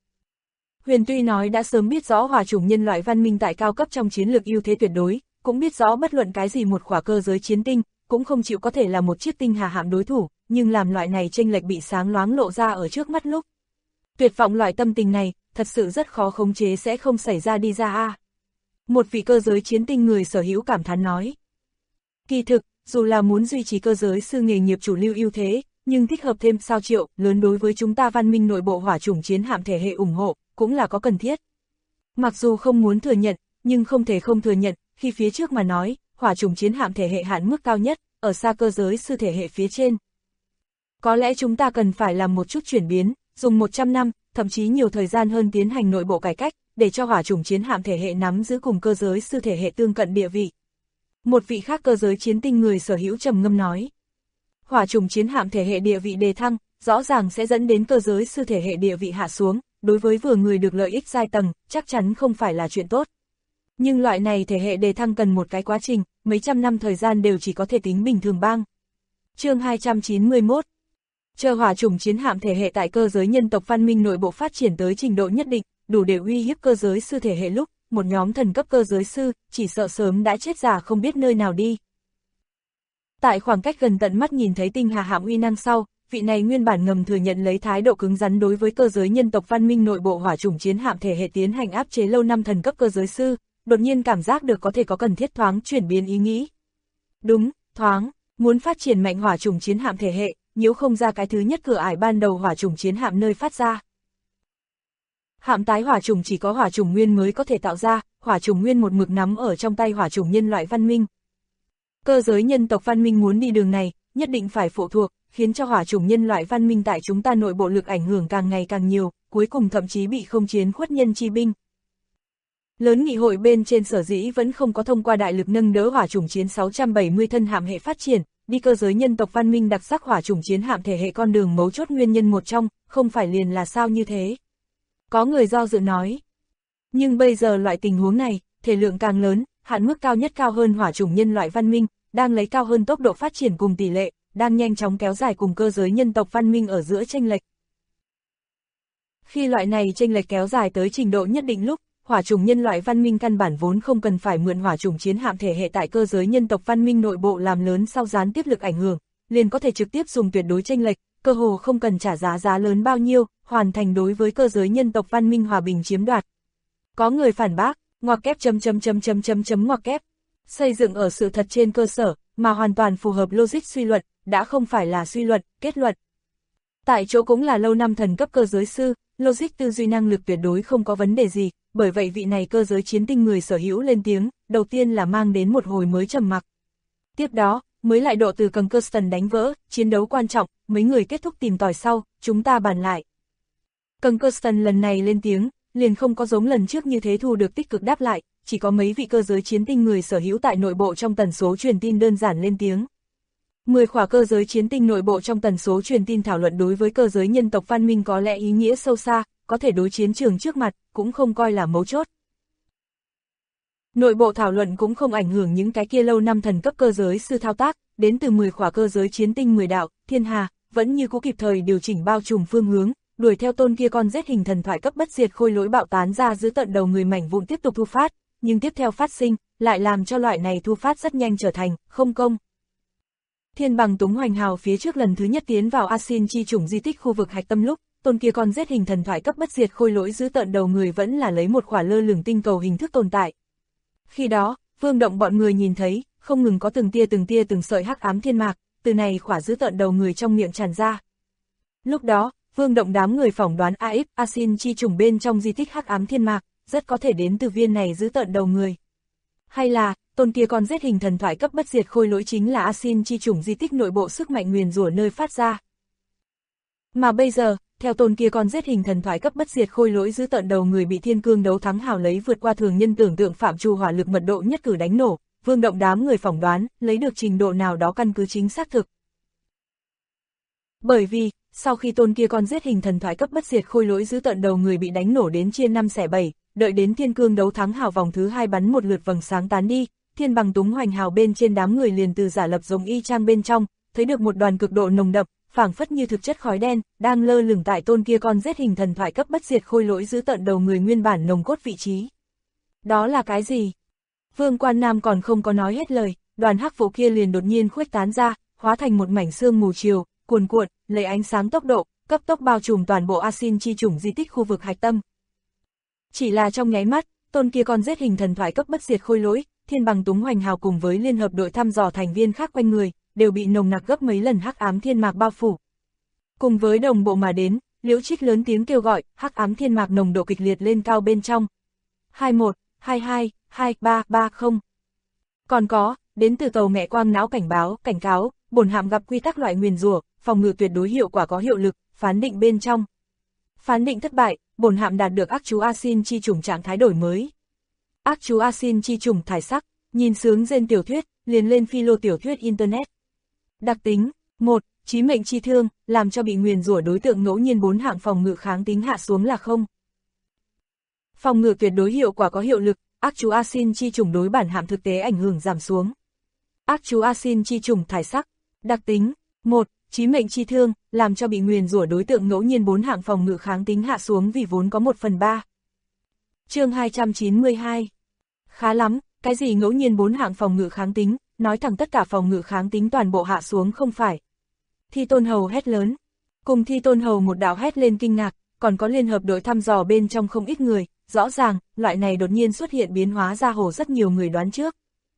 S2: Huyền tuy nói đã sớm biết rõ hỏa chủng nhân loại văn minh tại cao cấp trong chiến lược ưu thế tuyệt đối, cũng biết rõ bất luận cái gì một khỏa cơ giới chiến tinh, cũng không chịu có thể là một chiếc tinh hà hạm đối thủ, nhưng làm loại này chênh lệch bị sáng loáng lộ ra ở trước mắt lúc. Tuyệt vọng loại tâm tình này, thật sự rất khó khống chế sẽ không xảy ra đi ra a. Một vị cơ giới chiến tinh người sở hữu cảm thán nói. Kỳ thực, dù là muốn duy trì cơ giới sư nghề nghiệp chủ lưu ưu thế, nhưng thích hợp thêm sao triệu lớn đối với chúng ta văn minh nội bộ hỏa chủng chiến hạm thể hệ ủng hộ, cũng là có cần thiết. Mặc dù không muốn thừa nhận, nhưng không thể không thừa nhận, khi phía trước mà nói, hỏa chủng chiến hạm thể hệ hạn mức cao nhất, ở xa cơ giới sư thể hệ phía trên. Có lẽ chúng ta cần phải làm một chút chuyển biến, dùng 100 năm, thậm chí nhiều thời gian hơn tiến hành nội bộ cải cách, để cho hỏa chủng chiến hạm thể hệ nắm giữ cùng cơ giới sư thể hệ tương cận địa vị. Một vị khác cơ giới chiến tinh người sở hữu trầm ngâm nói. Hỏa chủng chiến hạm thể hệ địa vị đề thăng, rõ ràng sẽ dẫn đến cơ giới sư thể hệ địa vị hạ xuống, đối với vừa người được lợi ích giai tầng, chắc chắn không phải là chuyện tốt. Nhưng loại này thể hệ đề thăng cần một cái quá trình, mấy trăm năm thời gian đều chỉ có thể tính bình thường bang. Chương 291. Chờ hỏa chủng chiến hạm thể hệ tại cơ giới nhân tộc văn minh nội bộ phát triển tới trình độ nhất định, đủ để uy hiếp cơ giới sư thể hệ lúc, một nhóm thần cấp cơ giới sư, chỉ sợ sớm đã chết già không biết nơi nào đi. Tại khoảng cách gần tận mắt nhìn thấy tinh hà hạm uy năng sau, vị này nguyên bản ngầm thừa nhận lấy thái độ cứng rắn đối với cơ giới nhân tộc văn minh nội bộ hỏa chủng chiến hạm thể hệ tiến hành áp chế lâu năm thần cấp cơ giới sư, đột nhiên cảm giác được có thể có cần thiết thoáng chuyển biến ý nghĩ. Đúng, thoáng, muốn phát triển mạnh hỏa chủng chiến hạm thể hệ, nhiễu không ra cái thứ nhất cửa ải ban đầu hỏa chủng chiến hạm nơi phát ra. Hạm tái hỏa chủng chỉ có hỏa chủng nguyên mới có thể tạo ra, hỏa chủng nguyên một mực nắm ở trong tay hỏa chủng nhân loại văn minh. Cơ giới nhân tộc văn minh muốn đi đường này, nhất định phải phụ thuộc, khiến cho hỏa chủng nhân loại văn minh tại chúng ta nội bộ lực ảnh hưởng càng ngày càng nhiều, cuối cùng thậm chí bị không chiến khuất nhân chi binh. Lớn nghị hội bên trên sở dĩ vẫn không có thông qua đại lực nâng đỡ hỏa chủng chiến 670 thân hạm hệ phát triển, đi cơ giới nhân tộc văn minh đặc sắc hỏa chủng chiến hạm thể hệ con đường mấu chốt nguyên nhân một trong, không phải liền là sao như thế. Có người do dự nói. Nhưng bây giờ loại tình huống này, thể lượng càng lớn, hạn mức cao nhất cao hơn hỏa chủng nhân loại văn minh, đang lấy cao hơn tốc độ phát triển cùng tỷ lệ, đang nhanh chóng kéo dài cùng cơ giới nhân tộc văn minh ở giữa chênh lệch. Khi loại này chênh lệch kéo dài tới trình độ nhất định lúc, hỏa chủng nhân loại văn minh căn bản vốn không cần phải mượn hỏa chủng chiến hạm thể hệ tại cơ giới nhân tộc văn minh nội bộ làm lớn sau gián tiếp lực ảnh hưởng, liền có thể trực tiếp dùng tuyệt đối chênh lệch, cơ hồ không cần trả giá lớn bao nhiêu, hoàn thành đối với cơ giới nhân tộc văn minh hòa bình chiếm đoạt. Có người phản bác, ngoặc kép ngoặc kép, xây dựng ở sự thật trên cơ sở, mà hoàn toàn phù hợp logic suy luận, đã không phải là suy luận, kết luận. Tại chỗ cũng là lâu năm thần cấp cơ giới sư, logic tư duy năng lực tuyệt đối không có vấn đề gì, bởi vậy vị này cơ giới chiến tinh người sở hữu lên tiếng, đầu tiên là mang đến một hồi mới trầm mặc. Tiếp đó, mới lại độ từ Concurston đánh vỡ, chiến đấu quan trọng, mấy người kết thúc tìm tòi sau, chúng ta bàn lại. Concurston lần này lên tiếng, liền không có giống lần trước như thế thu được tích cực đáp lại, chỉ có mấy vị cơ giới chiến tinh người sở hữu tại nội bộ trong tần số truyền tin đơn giản lên tiếng. 10 khỏa cơ giới chiến tinh nội bộ trong tần số truyền tin thảo luận đối với cơ giới nhân tộc văn minh có lẽ ý nghĩa sâu xa, có thể đối chiến trường trước mặt, cũng không coi là mấu chốt. Nội bộ thảo luận cũng không ảnh hưởng những cái kia lâu năm thần cấp cơ giới sư thao tác, đến từ 10 khỏa cơ giới chiến tinh 10 đạo, thiên hà, vẫn như cũ kịp thời điều chỉnh bao trùm phương hướng, đuổi theo tôn kia con giết hình thần thoại cấp bất diệt khôi lỗi bạo tán ra giữ tận đầu người mảnh vụn tiếp tục thu phát, nhưng tiếp theo phát sinh, lại làm cho loại này thu phát rất nhanh trở thành, không công. Thiên bằng túng hoành hào phía trước lần thứ nhất tiến vào Asin chi chủng di tích khu vực hạch tâm lúc, tôn kia con giết hình thần thoại cấp bất diệt khôi lỗi giữ tận đầu người vẫn là lấy một khỏa lơ lửng tinh cầu hình thức tồn tại. Khi đó, Vương Động bọn người nhìn thấy, không ngừng có từng tia từng sợi hắc ám thiên mạc, từ này khỏa giữ tận đầu người trong miệng tràn ra. Lúc đó, Vương Động đám người phỏng đoán AX Asin chi chủng bên trong di tích hắc ám thiên mạc, rất có thể đến từ viên này giữ tận đầu người. Hay là, tôn kia con giết hình thần thoại cấp bất diệt khôi lỗi chính là Asin chi chủng di tích nội bộ sức mạnh nguyền rủa nơi phát ra. Mà bây giờ, theo tôn kia con giết hình thần thoại cấp bất diệt khôi lỗi giữ tận đầu người bị thiên cương đấu thắng hào lấy vượt qua thường nhân tưởng tượng phạm trù hỏa lực mật độ nhất cử đánh nổ, Vương Động đám người phỏng đoán, lấy được trình độ nào đó căn cứ chính xác thực. Bởi vì, sau khi tôn kia con giết hình thần thoại cấp bất diệt khôi lỗi giữ tận đầu người bị đánh nổ đến chia 5 xẻ 7, đợi đến thiên cương đấu thắng hào vòng thứ 2 bắn một lượt vầng sáng tán đi, thiên bằng túng hoành hào bên trên đám người liền từ giả lập giống y chang bên trong, thấy được một đoàn cực độ nồng đậm, phảng phất như thực chất khói đen, đang lơ lửng tại tôn kia con giết hình thần thoại cấp bất diệt khôi lỗi giữ tận đầu người nguyên bản nồng cốt vị trí. Đó là cái gì? Vương Quan Nam còn không có nói hết lời, đoàn hắc vụ kia liền đột nhiên khuếch tán ra, hóa thành một mảnh sương mù chiều, cuồn cuộn, lấy ánh sáng tốc độ, cấp tốc bao trùm toàn bộ Asin chi chủng di tích khu vực hạch tâm. Chỉ là trong nháy mắt, tôn kia con giết hình thần thoại cấp bất diệt khôi lỗi, Thiên Bằng Túng Hoành Hào cùng với liên hợp đội thăm dò thành viên khác quanh người, đều bị nồng nặc gấp mấy lần hắc ám thiên mạc bao phủ. Cùng với đồng bộ mà đến, Liễu Trích lớn tiếng kêu gọi, hắc ám thiên mạc nồng độ kịch liệt lên cao bên trong. 21, 22, 23, 30. Còn có, đến từ tàu mẹ quang não cảnh cáo, bổn hạm gặp quy tắc loại nguyền rủa, phòng ngự tuyệt đối hiệu quả có hiệu lực, phán định bên trong. Phán định thất bại, bổn hạm đạt được ác chú Asin chi chủng trạng thái đổi mới. Ác chú Asin chi chủng thải sắc, nhìn sướng gen tiểu thuyết, liền lên philo tiểu thuyết internet. Đặc tính, 1. Chí mệnh chi thương, làm cho bị nguyền rủa đối tượng ngẫu nhiên 4 hạng phòng ngự kháng tính hạ xuống là 0. Phòng ngự tuyệt đối hiệu quả có hiệu lực, ác chú Asin chi chủng đối bản hạm thực tế ảnh hưởng giảm xuống. Ác chú Asin chi chủng thải sắc, đặc tính, 1. Chí mệnh chi thương, làm cho bị nguyền rủa đối tượng ngẫu nhiên 4 hạng phòng ngự kháng tính hạ xuống vì vốn có 1/3. Chương 292. Khá lắm, cái gì ngẫu nhiên 4 hạng phòng ngự kháng tính, nói thẳng tất cả phòng ngự kháng tính toàn bộ hạ xuống không phải. Thi Tôn Hầu hét lớn. Cùng Thi Tôn Hầu một đạo hét lên kinh ngạc, còn có liên hợp đội thăm dò bên trong không ít người, rõ ràng, loại này đột nhiên xuất hiện biến hóa ra hồ rất nhiều người đoán trước.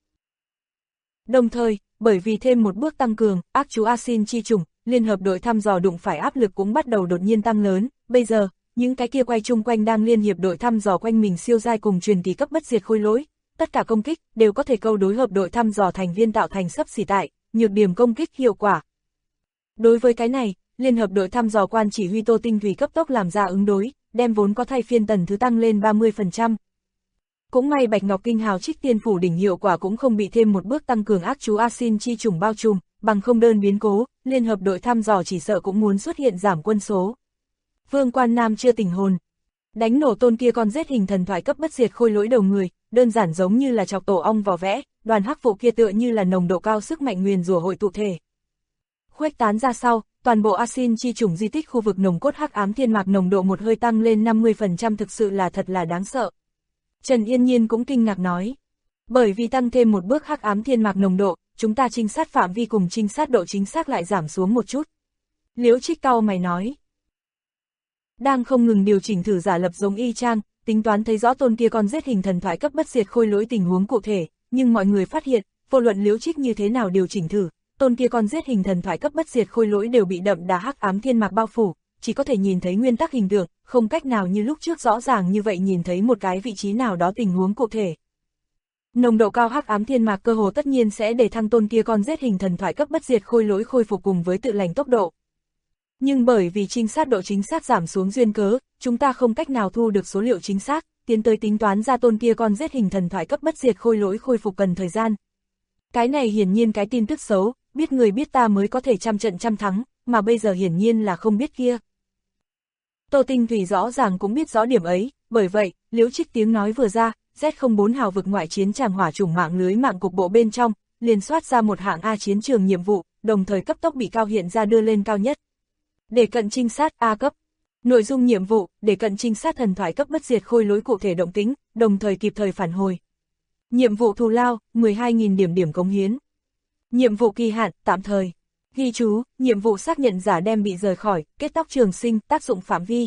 S2: Đồng thời, bởi vì thêm một bước tăng cường, ác chú Asin chi chủng, liên hợp đội thăm dò đụng phải áp lực cũng bắt đầu đột nhiên tăng lớn, bây giờ, những cái kia quay chung quanh đang liên hiệp đội thăm dò quanh mình siêu giai cùng truyền kỳ cấp bất diệt khôi lỗi, tất cả công kích đều có thể câu đối hợp đội thăm dò thành viên tạo thành xấp xỉ tại, nhược điểm công kích hiệu quả. Đối với cái này, liên hợp đội thăm dò quan chỉ huy Tô Tinh Thủy cấp tốc làm ra ứng đối, đem vốn có thay phiên tần thứ tăng lên 30%. Cũng may Bạch Ngọc Kinh Hào Trích Tiên Phủ đỉnh hiệu quả cũng không bị thêm một bước tăng cường ác chú Asin chi chủng bao trùm, bằng không đơn biến cố, liên hợp đội thăm dò chỉ sợ cũng muốn xuất hiện giảm quân số. Vương Quan Nam chưa tỉnh hồn. Đánh nổ tôn kia con giết hình thần thoại cấp bất diệt khôi lỗi đầu người, đơn giản giống như là chọc tổ ong vỏ vẽ, đoàn hắc vụ kia tựa như là nồng độ cao sức mạnh nguyền rủa hội tụ thể. Khuếch tán ra sau, toàn bộ Asin chi chủng di tích khu vực nồng cốt hắc ám thiên mạc nồng độ một hơi tăng lên 50% thực sự là thật là đáng sợ. Trần Yên Nhiên cũng kinh ngạc nói. Bởi vì tăng thêm một bước hắc ám thiên mạc nồng độ, chúng ta trinh sát phạm vi cùng trinh sát độ chính xác lại giảm xuống một chút. Liễu Trích cau mày nói. Đang không ngừng điều chỉnh thử giả lập giống y chang, tính toán thấy rõ tôn kia con giết hình thần thoại cấp bất diệt khôi lỗi tình huống cụ thể, nhưng mọi người phát hiện, vô luận Liễu Trích như thế nào điều chỉnh thử, tôn kia con giết hình thần thoại cấp bất diệt khôi lỗi đều bị đậm đà hắc ám thiên mạc bao phủ, chỉ có thể nhìn thấy nguyên tắc hình tượng, không cách nào như lúc trước rõ ràng như vậy nhìn thấy một cái vị trí nào đó tình huống cụ thể. Nồng độ cao hắc ám thiên mạc cơ hồ tất nhiên sẽ để thăng tôn kia con giết hình thần thoại cấp bất diệt khôi lỗi khôi phục cùng với tự lành tốc độ. Nhưng bởi vì trinh sát độ chính xác giảm xuống duyên cớ, chúng ta không cách nào thu được số liệu chính xác, tiến tới tính toán ra tôn kia con giết hình thần thoại cấp bất diệt khôi lỗi khôi phục cần thời gian. Cái này hiển nhiên cái tin tức xấu, biết người biết ta mới có thể trăm trận trăm thắng, mà bây giờ hiển nhiên là không biết kia. Tô Tinh Thủy rõ ràng cũng biết rõ điểm ấy, bởi vậy, Liễu Trích tiếng nói vừa ra, Z04 hào vực ngoại chiến tràng hỏa chủng mạng lưới mạng cục bộ bên trong, liền soát ra một hạng A chiến trường nhiệm vụ, đồng thời cấp tốc bị cao hiện ra đưa lên cao nhất. Để cận trinh sát A cấp. Nội dung nhiệm vụ, để cận trinh sát thần thoại cấp bất diệt khôi lỗi cụ thể động tính, đồng thời kịp thời phản hồi. Nhiệm vụ thù lao, 12.000 điểm cống hiến. Nhiệm vụ kỳ hạn, tạm thời. Ghi chú, nhiệm vụ xác nhận giả đem bị rời khỏi, kết tóc trường sinh, tác dụng phạm vi.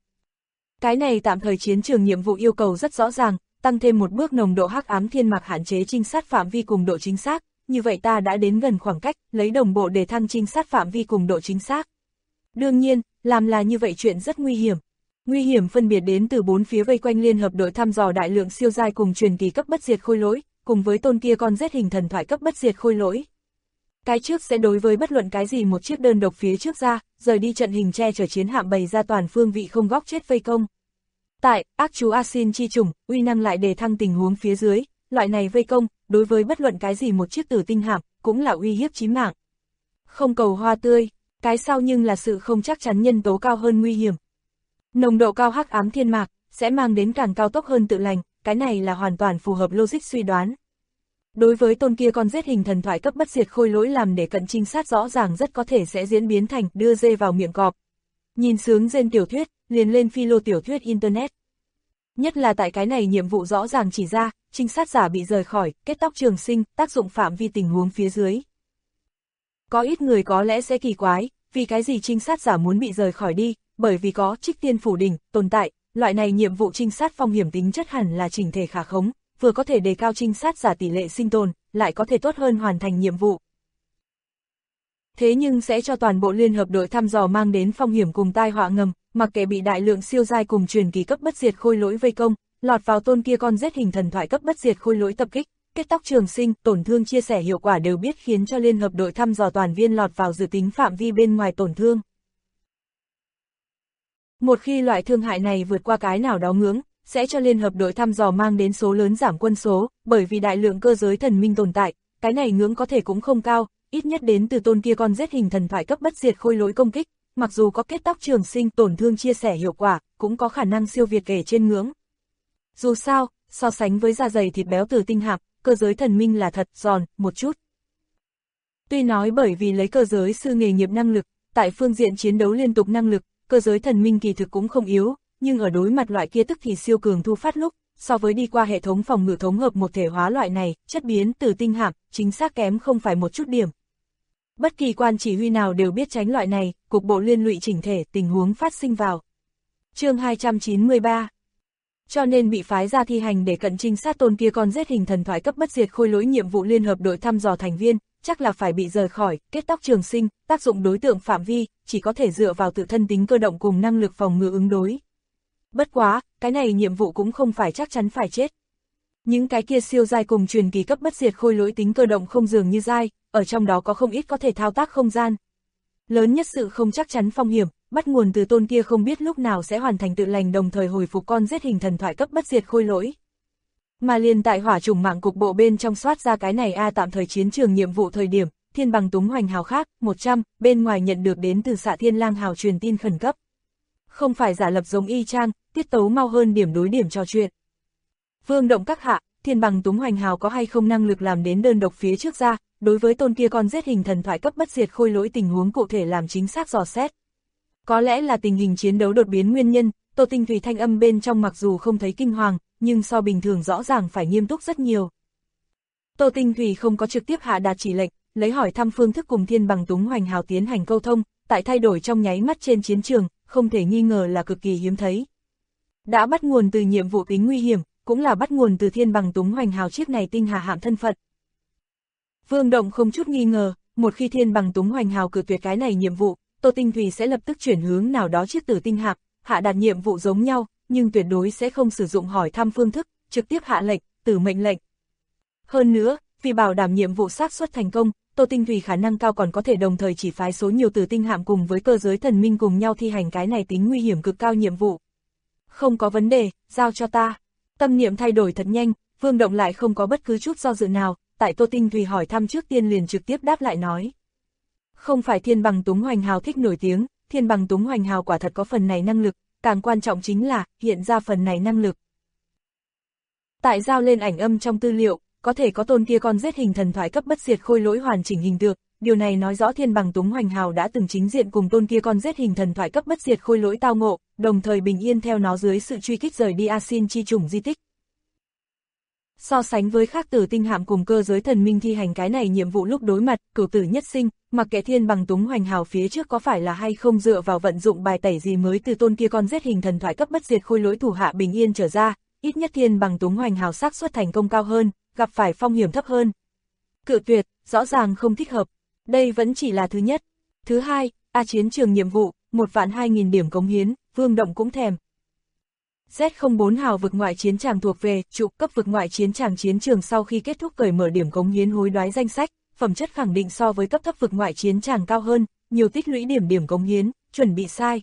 S2: Cái này tạm thời chiến trường nhiệm vụ yêu cầu rất rõ ràng, tăng thêm một bước nồng độ hắc ám thiên mạc hạn chế trinh sát phạm vi cùng độ chính xác, như vậy ta đã đến gần khoảng cách, lấy đồng bộ để thăng trinh sát phạm vi cùng độ chính xác. Đương nhiên, làm là như vậy chuyện rất nguy hiểm. Nguy hiểm phân biệt đến từ bốn phía vây quanh liên hợp đội thăm dò đại lượng siêu giai cùng truyền kỳ cấp bất diệt khôi lỗi, cùng với tôn kia con giết hình thần thoại cấp bất diệt khôi lỗi. Cái trước sẽ đối với bất luận cái gì một chiếc đơn độc phía trước ra, rời đi trận hình che chở chiến hạm bày ra toàn phương vị không góc chết vây công. Tại, ác chú Asin chi chủng, uy năng lại đề thăng tình huống phía dưới, loại này vây công, đối với bất luận cái gì một chiếc tử tinh hạm, cũng là uy hiếp chí mạng. Không cầu hoa tươi, cái sau nhưng là sự không chắc chắn nhân tố cao hơn nguy hiểm. Nồng độ cao hắc ám thiên mạc, sẽ mang đến càng cao tốc hơn tự lành, cái này là hoàn toàn phù hợp logic suy đoán. Đối với tôn kia con giết hình thần thoại cấp bất diệt khôi lỗi làm để cận trinh sát rõ ràng rất có thể sẽ diễn biến thành đưa dê vào miệng cọp. Nhìn sướng gen tiểu thuyết, liền lên philo tiểu thuyết internet. Nhất là tại cái này nhiệm vụ rõ ràng chỉ ra, trinh sát giả bị rời khỏi, kết tóc trường sinh, tác dụng phạm vi tình huống phía dưới. Có ít người có lẽ sẽ kỳ quái, vì cái gì trinh sát giả muốn bị rời khỏi đi, bởi vì có Trích Tiên Phủ Đỉnh tồn tại, loại này nhiệm vụ trinh sát phong hiểm tính chất hẳn là chỉnh thể khả khống, vừa có thể đề cao trinh sát giả tỷ lệ sinh tồn, lại có thể tốt hơn hoàn thành nhiệm vụ. Thế nhưng sẽ cho toàn bộ liên hợp đội thăm dò mang đến phong hiểm cùng tai họa ngầm, mặc kệ bị đại lượng siêu giai cùng truyền kỳ cấp bất diệt khôi lỗi vây công, lọt vào tôn kia con giết hình thần thoại cấp bất diệt khôi lỗi tập kích, kết tóc trường sinh, tổn thương chia sẻ hiệu quả đều biết khiến cho liên hợp đội thăm dò toàn viên lọt vào dự tính phạm vi bên ngoài tổn thương. Một khi loại thương hại này vượt qua cái nào đó ngưỡng, sẽ cho liên hợp đội thăm dò mang đến số lớn giảm quân số, bởi vì đại lượng cơ giới thần minh tồn tại, cái này ngưỡng có thể cũng không cao, ít nhất đến từ tôn kia con giết hình thần thoại cấp bất diệt khôi lỗi công kích, mặc dù có kết tóc trường sinh tổn thương chia sẻ hiệu quả, cũng có khả năng siêu việt kể trên ngưỡng. Dù sao, so sánh với da dày thịt béo từ tinh hạp, cơ giới thần minh là thật giòn một chút. Tuy nói bởi vì lấy cơ giới sư nghề nghiệp năng lực, tại phương diện chiến đấu liên tục năng lực, cơ giới thần minh kỳ thực cũng không yếu, nhưng ở đối mặt loại kia tức thì siêu cường thu phát lúc, so với đi qua hệ thống phòng ngự thống hợp một thể hóa loại này, chất biến từ tinh hạp, chính xác kém không phải một chút điểm. Bất kỳ quan chỉ huy nào đều biết tránh loại này, cục bộ liên lụy chỉnh thể tình huống phát sinh vào. Chương 293. Cho nên bị phái ra thi hành để cận trinh sát tôn kia con giết hình thần thoại cấp bất diệt khôi lỗi nhiệm vụ liên hợp đội thăm dò thành viên, chắc là phải bị rời khỏi, kết tóc trường sinh, tác dụng đối tượng phạm vi, chỉ có thể dựa vào tự thân tính cơ động cùng năng lực phòng ngự ứng đối. Bất quá, cái này nhiệm vụ cũng không phải chắc chắn phải chết. Những cái kia siêu giai cùng truyền kỳ cấp bất diệt khôi lỗi tính cơ động không dường như giai, ở trong đó có không ít có thể thao tác không gian. Lớn nhất sự không chắc chắn phong hiểm, bắt nguồn từ tôn kia không biết lúc nào sẽ hoàn thành tự lành đồng thời hồi phục con giết hình thần thoại cấp bất diệt khôi lỗi. Mà liền tại hỏa chủng mạng cục bộ bên trong soát ra cái này tạm thời chiến trường nhiệm vụ thời điểm, thiên bằng túng hoành hào khác, 100, bên ngoài nhận được đến từ Xạ Thiên Lang hào truyền tin khẩn cấp. Không phải giả lập giống y chang, tiết tấu mau hơn điểm đối điểm trò chuyện. Vương động các hạ, thiên bằng túng hoành hào có hay không năng lực làm đến đơn độc phía trước ra, đối với tôn kia con giết hình thần thoại cấp bất diệt khôi lỗi tình huống cụ thể làm chính xác dò xét. Có lẽ là tình hình chiến đấu đột biến nguyên nhân, Tô Tinh Thủy thanh âm bên trong mặc dù không thấy kinh hoàng, nhưng so bình thường rõ ràng phải nghiêm túc rất nhiều. Tô Tinh Thủy không có trực tiếp hạ đạt chỉ lệnh, lấy hỏi thăm phương thức cùng thiên bằng túng hoành hào tiến hành câu thông, tại thay đổi trong nháy mắt trên chiến trường, không thể nghi ngờ là cực kỳ hiếm thấy. Đã bắt nguồn từ nhiệm vụ tính nguy hiểm, cũng là bắt nguồn từ thiên bằng túng hoành hào chiếc này tinh hà hạm thân phận. Vương Động không chút nghi ngờ, một khi thiên bằng túng hoành hào cự tuyệt cái này nhiệm vụ, Tô Tinh Thủy sẽ lập tức chuyển hướng nào đó chiếc tử tinh hạm, hạ đạt nhiệm vụ giống nhau, nhưng tuyệt đối sẽ không sử dụng hỏi thăm phương thức, trực tiếp hạ lệnh, tử mệnh lệnh. Hơn nữa, vì bảo đảm nhiệm vụ xác suất thành công, Tô Tinh Thủy khả năng cao còn có thể đồng thời chỉ phái số nhiều tử tinh hạm cùng với cơ giới thần minh cùng nhau thi hành cái này tính nguy hiểm cực cao nhiệm vụ. Không có vấn đề, giao cho ta. Tâm niệm thay đổi thật nhanh, Vương Động lại không có bất cứ chút do dự nào, tại Tô Tinh Thủy hỏi thăm trước tiên liền trực tiếp đáp lại nói. Không phải thiên bằng túng hoành hào thích nổi tiếng, thiên bằng túng hoành hào quả thật có phần này năng lực, càng quan trọng chính là hiện ra phần này năng lực. Tại giao lên ảnh âm trong tư liệu, có thể có tôn kia con giết hình thần thoại cấp bất diệt khôi lỗi hoàn chỉnh hình tượng, điều này nói rõ thiên bằng túng hoành hào đã từng chính diện cùng tôn kia con giết hình thần thoại cấp bất diệt khôi lỗi tao ngộ, đồng thời bình yên theo nó dưới sự truy kích rời đi Asin chi chủng di tích. So sánh với khác tử tinh hạm cùng cơ giới thần minh thi hành cái này nhiệm vụ lúc đối mặt, cửu tử nhất sinh, mặc kệ thiên bằng túng hoành hào phía trước có phải là hay không dựa vào vận dụng bài tẩy gì mới từ tôn kia con giết hình thần thoại cấp bất diệt khôi lỗi thủ hạ bình yên trở ra, ít nhất thiên bằng túng hoành hào xác suất thành công cao hơn, gặp phải phong hiểm thấp hơn. Cự tuyệt, rõ ràng không thích hợp. Đây vẫn chỉ là thứ nhất. Thứ hai, chiến trường nhiệm vụ, 1.200.000 điểm cống hiến, Vương Động cũng thèm. Z04 hào vực ngoại chiến tràng thuộc về trụ cấp vực ngoại chiến tràng chiến trường sau khi kết thúc cởi mở điểm cống hiến hối đoái danh sách, phẩm chất khẳng định so với cấp thấp vực ngoại chiến tràng cao hơn, nhiều tích lũy điểm cống hiến, chuẩn bị sai.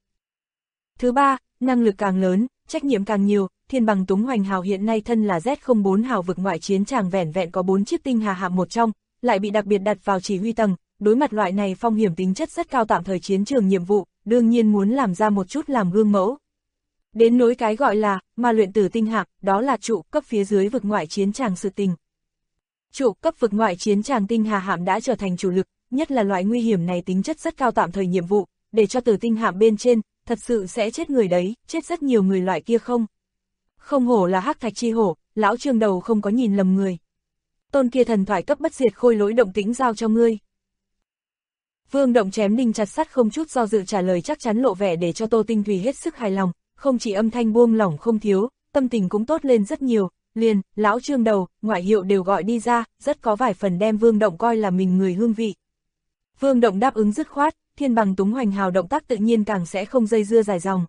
S2: Thứ ba, năng lực càng lớn, trách nhiệm càng nhiều, thiên bằng túng hoành hào hiện nay thân là Z04 hào vực ngoại chiến tràng vẻn vẹn có 4 chiếc tinh hà hạm một trong, lại bị đặc biệt đặt vào chỉ huy tầng, đối mặt loại này phong hiểm tính chất rất cao tạm thời chiến trường nhiệm vụ, đương nhiên muốn làm ra một chút làm gương mẫu. Đến nỗi cái gọi là mà luyện tử tinh hạm, đó là trụ cấp phía dưới vực ngoại chiến tràng sự tình. Trụ cấp vực ngoại chiến tràng tinh hà hạm đã trở thành chủ lực, nhất là loại nguy hiểm này tính chất rất cao tạm thời nhiệm vụ, để cho tử tinh hạm bên trên, thật sự sẽ chết người đấy, chết rất nhiều người loại kia không. Không hổ là hắc thạch chi hổ, lão Trương đầu không có nhìn lầm người. Tôn kia thần thoại cấp bất diệt khôi lỗi động tĩnh giao cho ngươi. Vương Động chém đinh chặt sắt không chút do dự trả lời chắc chắn lộ vẻ để cho Tô Tinh Thủy hết sức hài lòng, không chỉ âm thanh buông lỏng không thiếu, tâm tình cũng tốt lên rất nhiều, liền, lão Trương đầu, ngoại hiệu đều gọi đi ra, rất có vài phần đem Vương Động coi là mình người hương vị. Vương Động đáp ứng dứt khoát, thiên bằng túng hoành hào động tác tự nhiên càng sẽ không dây dưa dài dòng.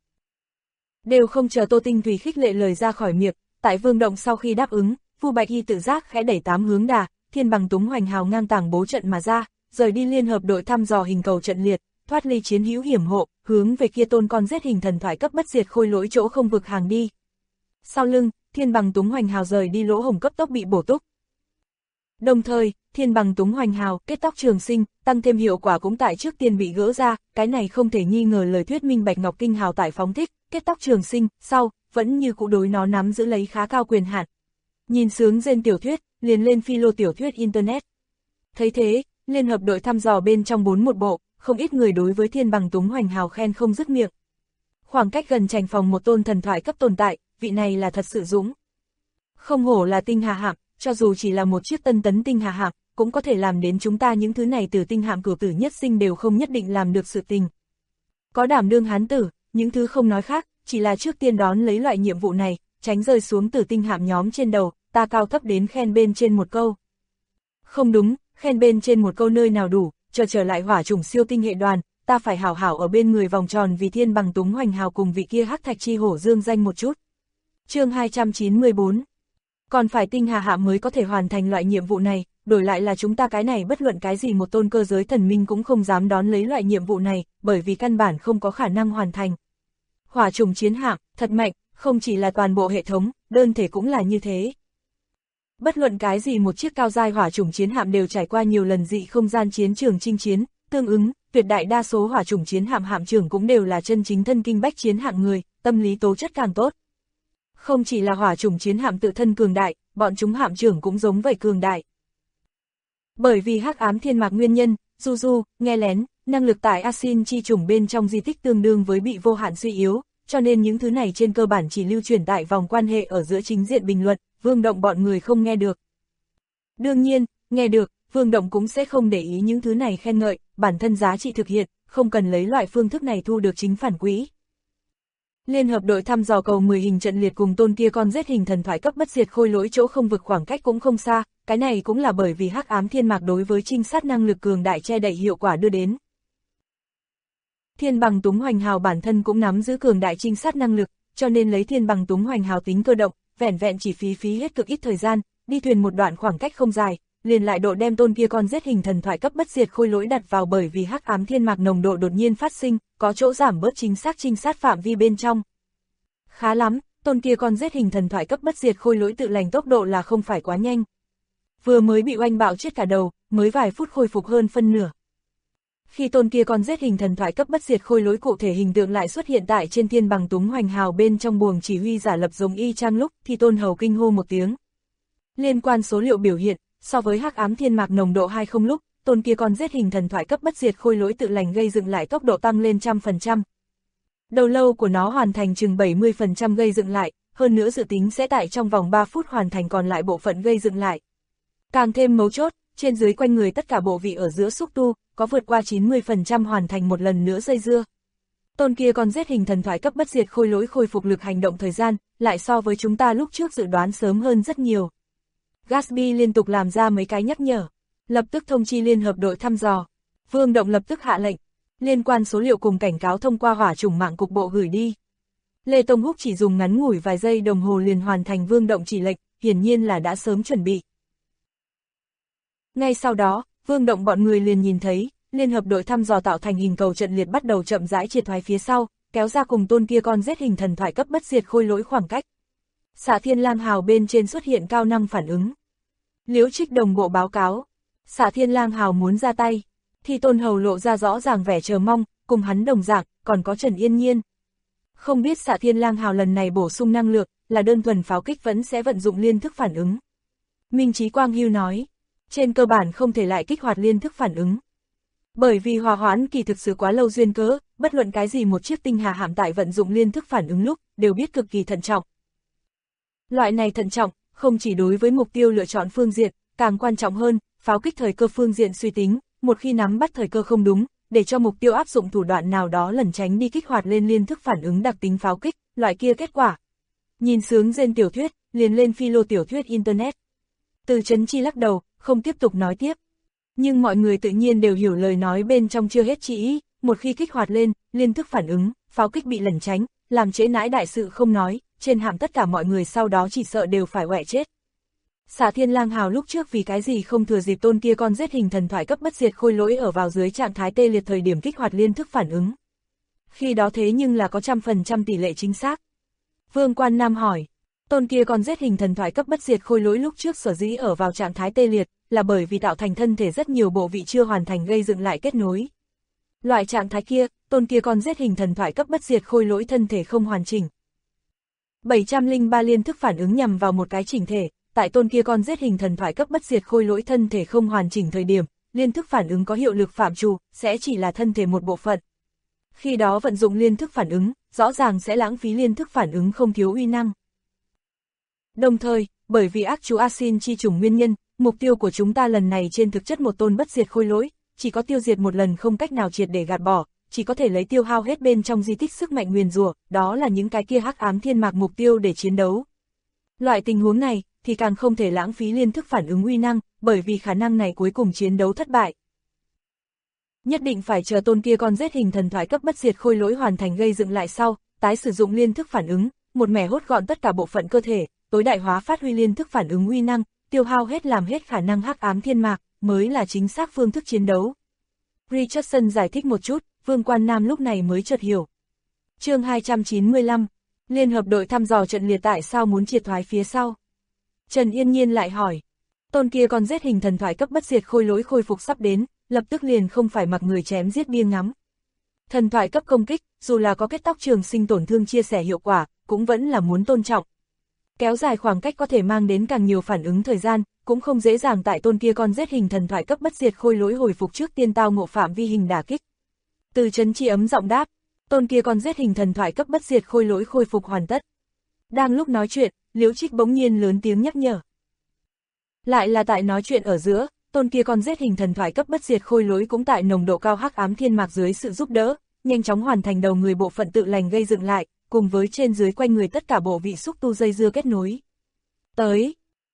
S2: Đều không chờ Tô Tinh Thủy khích lệ lời ra khỏi miệng, tại Vương Động sau khi đáp ứng, Vu Bạch Y tự giác khẽ đẩy 8 hướng đà, thiên bằng túng hoành hào ngang tàng bố trận mà ra, rời đi liên hợp đội thăm dò hình cầu trận liệt, thoát ly chiến hữu hiểm hộ, hướng về kia tôn con giết hình thần thoại cấp bất diệt khôi lỗi chỗ không vực hàng đi. Sau lưng, thiên bằng túng hoành hào rời đi lỗ hổng cấp tốc bị bổ túc. Đồng thời, thiên bằng túng hoành hào, kết tóc trường sinh, tăng thêm hiệu quả cũng tại trước tiên bị gỡ ra, cái này không thể nghi ngờ lời thuyết minh Bạch Ngọc Kinh hào tại phóng thích, kết tóc trường sinh, sau, vẫn như cũ đối nó nắm giữ lấy khá cao quyền hạn. Nhìn sướng rên tiểu thuyết, liền lên philo tiểu thuyết Internet. Thấy thế, liên hợp đội thăm dò bên trong 41 bộ, không ít người đối với thiên bằng túng hoành hào khen không dứt miệng. Khoảng cách gần trành phòng một tôn thần thoại cấp tồn tại, vị này là thật sự dũng. Không hổ là tinh hà hạm, cho dù chỉ là một chiếc tân tấn tinh hà hạm, cũng có thể làm đến chúng ta những thứ này từ tinh hạm cửu tử nhất sinh đều không nhất định làm được sự tình. Có đảm đương hán tử, những thứ không nói khác, chỉ là trước tiên đón lấy loại nhiệm vụ này, tránh rơi xuống từ tinh hạm nhóm trên đầu, ta cao thấp đến khen bên trên một câu. Không đúng, khen bên trên một câu nơi nào đủ, trở lại hỏa chủng siêu tinh hệ đoàn, ta phải hảo hảo ở bên người vòng tròn vì thiên bằng túng hoành hào cùng vị kia hắc thạch chi hổ dương danh một chút. Chương 294. Còn phải tinh hà hạm mới có thể hoàn thành loại nhiệm vụ này, đổi lại là chúng ta cái này bất luận cái gì một tôn cơ giới thần minh cũng không dám đón lấy loại nhiệm vụ này, bởi vì căn bản không có khả năng hoàn thành. Hỏa chủng chiến hạm, thật mạnh, không chỉ là toàn bộ hệ thống, đơn thể cũng là như thế. Bất luận cái gì một chiếc cao giai hỏa chủng chiến hạm đều trải qua nhiều lần dị không gian chiến trường chinh chiến, tương ứng, tuyệt đại đa số hỏa chủng chiến hạm hạm trưởng cũng đều là chân chính thân kinh bách chiến hạng người, tâm lý tố chất càng tốt. Không chỉ là hỏa chủng chiến hạm tự thân cường đại, bọn chúng hạm trưởng cũng giống vậy cường đại. Bởi vì hắc ám thiên mạc nguyên nhân, du, nghe lén, năng lực tại Asin chi chủng bên trong di tích tương đương với bị vô hạn suy yếu, cho nên những thứ này trên cơ bản chỉ lưu truyền tại vòng quan hệ ở giữa chính diện bình luận, Vương Động bọn người không nghe được. Đương nhiên, nghe được, Vương Động cũng sẽ không để ý những thứ này khen ngợi, bản thân giá trị thực hiện, không cần lấy loại phương thức này thu được chính phản quỹ. Liên hợp đội thăm dò cầu 10 hình trận liệt cùng tôn kia con giết hình thần thoại cấp bất diệt khôi lỗi chỗ không vực khoảng cách cũng không xa, cái này cũng là bởi vì hắc ám thiên mạc đối với trinh sát năng lực cường đại che đậy hiệu quả đưa đến. Thiên bằng túng hoành hào bản thân cũng nắm giữ cường đại trinh sát năng lực, cho nên lấy thiên bằng túng hoành hào tính cơ động, vẻn vẹn chỉ phí hết cực ít thời gian, đi thuyền một đoạn khoảng cách không dài, liền lại độ đem tôn kia con giết hình thần thoại cấp bất diệt khôi lỗi đặt vào bởi vì hắc ám thiên mạc nồng độ đột nhiên phát sinh, có chỗ giảm bớt chính xác trinh sát phạm vi bên trong. Khá lắm, tôn kia con giết hình thần thoại cấp bất diệt khôi lỗi tự lành tốc độ là không phải quá nhanh. Vừa mới bị oanh bạo chết cả đầu, mới vài phút khôi phục hơn phân nửa. Khi tôn kia con giết hình thần thoại cấp bất diệt khôi lỗi cụ thể hình tượng lại xuất hiện tại trên thiên bằng túng hoành hào bên trong buồng chỉ huy giả lập giống y chang lúc thì tôn hầu kinh hô một tiếng. Liên quan số liệu biểu hiện, so với hắc ám thiên mạc nồng độ 20 lúc, tôn kia con giết hình thần thoại cấp bất diệt khôi lỗi tự lành gây dựng lại tốc độ tăng lên 100%. Đầu lâu của nó hoàn thành chừng 70% gây dựng lại, hơn nữa dự tính sẽ tại trong vòng 3 phút hoàn thành còn lại bộ phận gây dựng lại. Càng thêm mấu chốt, trên dưới quanh người tất cả bộ vị ở giữa xúc tu, có vượt qua 90% hoàn thành một lần nữa dây dưa. Tôn kia con giết hình thần thoại cấp bất diệt khôi lỗi khôi phục lực hành động thời gian, lại so với chúng ta lúc trước dự đoán sớm hơn rất nhiều. Gatsby liên tục làm ra mấy cái nhắc nhở, lập tức thông chi liên hợp đội thăm dò. Vương Động lập tức hạ lệnh, liên quan số liệu cùng cảnh cáo thông qua hỏa chủng mạng cục bộ gửi đi. Lê Tông Húc chỉ dùng ngắn ngủi vài giây đồng hồ liền hoàn thành Vương Động chỉ lệnh, hiển nhiên là đã sớm chuẩn bị. Ngay sau đó, Vương Động bọn người liền nhìn thấy, liên hợp đội thăm dò tạo thành hình cầu trận liệt bắt đầu chậm rãi triệt thoái phía sau, kéo ra cùng tôn kia con giết hình thần thoại cấp bất diệt khôi lỗi khoảng cách. Xạ Thiên Lang Hào bên trên xuất hiện cao năng phản ứng. Liễu Trích đồng bộ báo cáo, Xạ Thiên Lang Hào muốn ra tay, thì Tôn Hầu lộ ra rõ ràng vẻ chờ mong, cùng hắn đồng dạng, còn có Trần Yên Nhiên. Không biết Xạ Thiên Lang Hào lần này bổ sung năng lượng, là đơn thuần pháo kích vẫn sẽ vận dụng liên thức phản ứng. Minh Chí Quang Hưu nói, trên cơ bản không thể lại kích hoạt liên thức phản ứng. Bởi vì hòa hoãn kỳ thực sự quá lâu duyên cớ, bất luận cái gì một chiếc tinh hà hạm tại vận dụng liên thức phản ứng lúc, đều biết cực kỳ thận trọng. Loại này thận trọng, không chỉ đối với mục tiêu lựa chọn phương diện, càng quan trọng hơn, pháo kích thời cơ phương diện suy tính, một khi nắm bắt thời cơ không đúng, để cho mục tiêu áp dụng thủ đoạn nào đó lẩn tránh đi kích hoạt lên liên thức phản ứng đặc tính pháo kích, loại kia kết quả. Nhìn sướng trên tiểu thuyết, liền lên philo tiểu thuyết Internet. Từ Chấn Chi lắc đầu, không tiếp tục nói tiếp. Nhưng mọi người tự nhiên đều hiểu lời nói bên trong chưa hết chi ý, một khi kích hoạt lên, liên thức phản ứng, pháo kích bị lẩn tránh, làm trễ nãi đại sự không nói, trên hàm tất cả mọi người sau đó chỉ sợ đều phải quẹ chết. Xạ Thiên Lang Hào lúc trước vì cái gì không thừa dịp tôn kia con giết hình thần thoại cấp bất diệt khôi lỗi ở vào dưới trạng thái tê liệt thời điểm kích hoạt liên thức phản ứng. Khi đó thế nhưng là có 100% tỷ lệ chính xác. Vương Quan Nam hỏi, tôn kia con giết hình thần thoại cấp bất diệt khôi lỗi lúc trước sở dĩ ở vào trạng thái tê liệt, là bởi vì tạo thành thân thể rất nhiều bộ vị chưa hoàn thành gây dựng lại kết nối. Loại trạng thái kia, tôn kia con giết hình thần thoại cấp bất diệt khôi lỗi thân thể không hoàn chỉnh. 703 liên thức phản ứng nhằm vào một cái chỉnh thể, tại tôn kia con giết hình thần thoại cấp bất diệt khôi lỗi thân thể không hoàn chỉnh thời điểm, liên thức phản ứng có hiệu lực phạm trù, sẽ chỉ là thân thể một bộ phận. Khi đó vận dụng liên thức phản ứng, rõ ràng sẽ lãng phí liên thức phản ứng không thiếu uy năng. Đồng thời, bởi vì ác chú Asin chi chủng nguyên nhân, mục tiêu của chúng ta lần này trên thực chất một tôn bất diệt khôi lỗi, chỉ có tiêu diệt một lần không cách nào triệt để gạt bỏ, chỉ có thể lấy tiêu hao hết bên trong di tích sức mạnh nguyền rủa, đó là những cái kia hắc ám thiên mạc mục tiêu để chiến đấu. Loại tình huống này, thì càng không thể lãng phí liên thức phản ứng uy năng, bởi vì khả năng này cuối cùng chiến đấu thất bại. Nhất định phải chờ tôn kia con giết hình thần thoại cấp bất diệt khôi lỗi hoàn thành gây dựng lại sau, tái sử dụng liên thức phản ứng, một mẻ hốt gọn tất cả bộ phận cơ thể, tối đại hóa phát huy liên thức phản ứng uy năng, tiêu hao hết làm hết khả năng hắc ám thiên mạc, mới là chính xác phương thức chiến đấu. Richardson giải thích một chút, Vương Quan Nam lúc này mới chợt hiểu. Chương 295, Liên hợp đội thăm dò trận liệt tại sao muốn triệt thoái phía sau? Trần Yên Nhiên lại hỏi, tôn kia con giết hình thần thoại cấp bất diệt khôi lỗi khôi phục sắp đến, lập tức liền không phải mặc người chém giết bia ngắm. Thần thoại cấp công kích, dù là có kết tóc trường sinh tổn thương chia sẻ hiệu quả, cũng vẫn là muốn tôn trọng. Kéo dài khoảng cách có thể mang đến càng nhiều phản ứng thời gian, cũng không dễ dàng tại tôn kia con giết hình thần thoại cấp bất diệt khôi lỗi hồi phục trước tiên tao ngộ phạm vi hình đả kích. Từ Chấn Chi ấm giọng đáp, tôn kia con giết hình thần thoại cấp bất diệt khôi lỗi khôi phục hoàn tất. Đang lúc nói chuyện, Liễu Trích bỗng nhiên lớn tiếng nhắc nhở. Lại là tại nói chuyện ở giữa, tôn kia con giết hình thần thoại cấp bất diệt khôi lỗi cũng tại nồng độ cao hắc ám thiên mạc dưới sự giúp đỡ, nhanh chóng hoàn thành đầu người bộ phận tự lành gây dựng lại, cùng với trên dưới quanh người tất cả bộ vị xúc tu dây dưa kết nối. Tới.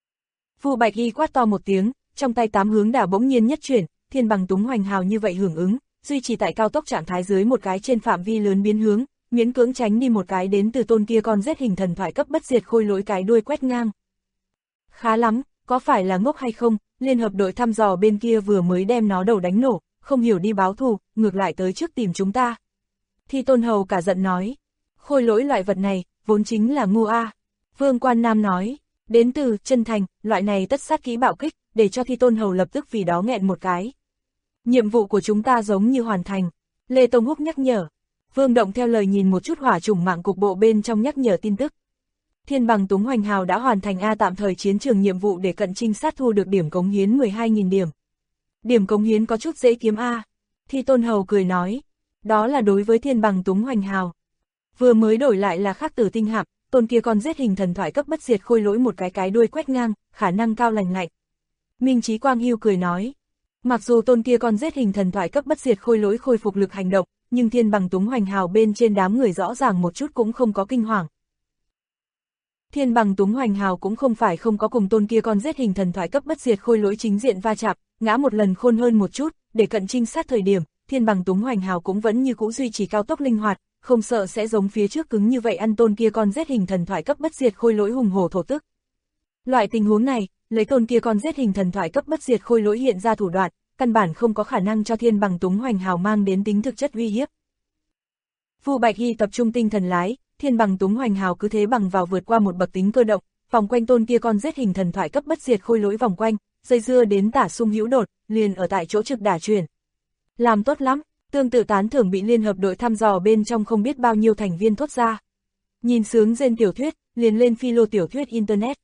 S2: Vu Bạch Y quát to một tiếng, trong tay 8 hướng đả bỗng nhiên nhất chuyển, thiên bằng túng hoành hào như vậy hưởng ứng, duy trì tại cao tốc trạng thái dưới một cái trên phạm vi lớn biến hướng, miễn cưỡng tránh đi một cái đến từ tôn kia con giết hình thần thoại cấp bất diệt khôi lỗi cái đuôi quét ngang. Khá lắm, có phải là ngốc hay không, liên hợp đội thăm dò bên kia vừa mới đem nó đầu đánh nổ, không hiểu đi báo thù, ngược lại tới trước tìm chúng ta. Thi Tôn Hầu cả giận nói, khôi lỗi loại vật này, vốn chính là ngu a. Vương Quan Nam nói, đến từ chân thành, loại này tất sát kỹ bạo kích, để cho Thi Tôn Hầu lập tức vì đó nghẹn một cái. Nhiệm vụ của chúng ta giống như hoàn thành, Lê Tông Húc nhắc nhở. Vương Động theo lời nhìn một chút hỏa chủng mạng cục bộ bên trong nhắc nhở tin tức. Thiên bằng túng hoành hào đã hoàn thành A tạm thời chiến trường nhiệm vụ để cận trinh sát thu được điểm cống hiến 12.000 điểm. Điểm cống hiến có chút dễ kiếm A. Thi Tôn Hầu cười nói, đó là đối với thiên bằng túng hoành hào. Vừa mới đổi lại là Khắc Tử tinh hạm, tôn kia con giết hình thần thoại cấp bất diệt khôi lỗi một cái đuôi quét ngang, khả năng cao lành lạnh. Minh Chí Quang Hưu cười nói, mặc dù tôn kia con giết hình thần thoại cấp bất diệt khôi lỗi khôi phục lực hành động, nhưng thiên bằng túng hoành hào bên trên đám người rõ ràng một chút cũng không có kinh hoàng. Thiên bằng túng hoành hào cũng không phải không có cùng tôn kia con giết hình thần thoại cấp bất diệt khôi lỗi chính diện va chạm, ngã một lần khôn hơn một chút, để cận trinh sát thời điểm, thiên bằng túng hoành hào cũng vẫn như cũ duy trì cao tốc linh hoạt, không sợ sẽ giống phía trước cứng như vậy ăn tôn kia con giết hình thần thoại cấp bất diệt khôi lỗi hùng hổ thổ tức. Loại tình huống này, lấy tôn kia con giết hình thần thoại cấp bất diệt khôi lỗi hiện ra thủ đoạn, căn bản không có khả năng cho thiên bằng túng hoành hào mang đến tính thực chất uy hiếp. Vu Bạch Hy tập trung tinh thần lái, thiên bằng túng hoành hào cứ thế bằng vào vượt qua một bậc tính cơ động, vòng quanh tôn kia con giết hình thần thoại cấp bất diệt khôi lỗi vòng quanh, dây dưa đến tả sung hữu đột, liền ở tại chỗ trực đả chuyển. Làm tốt lắm, tương tự tán thưởng bị liên hợp đội thăm dò bên trong không biết bao nhiêu thành viên thốt ra. Nhìn sướng trên tiểu thuyết, liền lên philo tiểu thuyết Internet.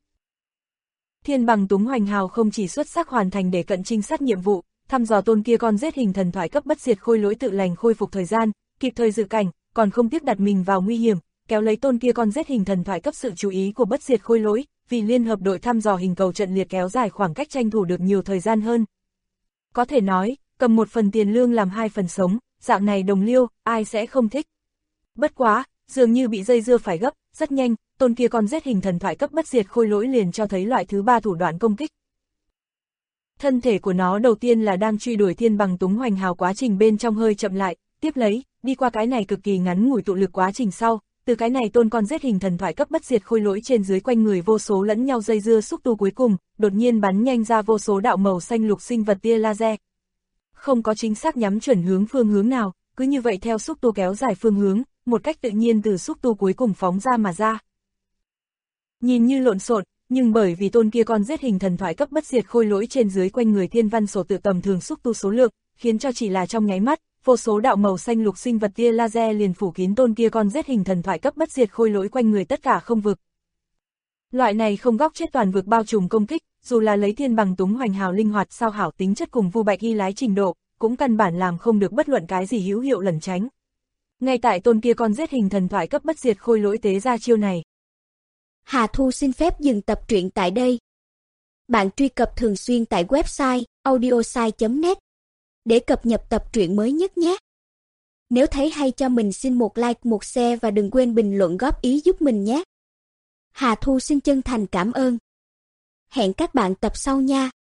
S2: Thiên bằng túng hoành hào không chỉ xuất sắc hoàn thành để cận trinh sát nhiệm vụ, thăm dò tôn kia con giết hình thần thoại cấp bất diệt khôi lỗi tự lành khôi phục thời gian, kịp thời dự cảnh, còn không tiếc đặt mình vào nguy hiểm, kéo lấy tôn kia con rết hình thần thoại cấp sự chú ý của bất diệt khôi lỗi, vì liên hợp đội thăm dò hình cầu trận liệt kéo dài khoảng cách tranh thủ được nhiều thời gian hơn. Có thể nói, cầm 1 phần tiền lương làm 2 phần sống, dạng này đồng liêu, ai sẽ không thích. Bất quá, dường như bị dây dưa phải gấp, rất nhanh, tôn kia con rết hình thần thoại cấp bất diệt khôi lỗi liền cho thấy loại thứ 3 thủ đoạn công kích. Thân thể của nó đầu tiên là đang truy đuổi thiên bằng túng hoành hào quá trình bên trong hơi chậm lại, tiếp lấy, đi qua cái này cực kỳ ngắn ngủi tụ lực quá trình sau, từ cái này tôn con rết hình thần thoại cấp bất diệt khôi lỗi trên dưới quanh người vô số lẫn nhau dây dưa xúc tu cuối cùng, đột nhiên bắn nhanh ra vô số đạo màu xanh lục sinh vật tia laser. Không có chính xác nhắm chuẩn phương hướng nào, cứ như vậy theo xúc tu kéo dài phương hướng, một cách tự nhiên từ xúc tu cuối cùng phóng ra mà ra. Nhìn như lộn xộn, nhưng bởi vì tôn kia con rết hình thần thoại cấp bất diệt khôi lỗi trên dưới quanh người thiên văn sổ tự tầm thường xúc tu số lượng, khiến cho chỉ là trong nháy mắt, vô số đạo màu xanh lục sinh vật tia laser liền phủ kín tôn kia con rết hình thần thoại cấp bất diệt khôi lỗi quanh người tất cả không vực. Loại này không góc chết toàn vực bao trùm công kích, dù là lấy thiên bằng túng hoành hào linh hoạt sao hảo tính chất cùng Vu Bạch Y lái trình độ, cũng căn bản làm không được bất luận cái gì hữu hiệu lẩn tránh. Ngay tại tôn kia con rết hình thần thoại cấp bất diệt khôi lỗi tế ra chiêu này.
S3: Hà Thu xin phép dừng tập truyện tại đây. Bạn truy cập thường xuyên tại website audiosai.net để cập nhật tập truyện mới nhất nhé. Nếu thấy hay cho mình xin một like, một share và đừng quên bình luận góp ý giúp mình nhé. Hà Thu xin chân thành cảm ơn. Hẹn các bạn tập sau nha.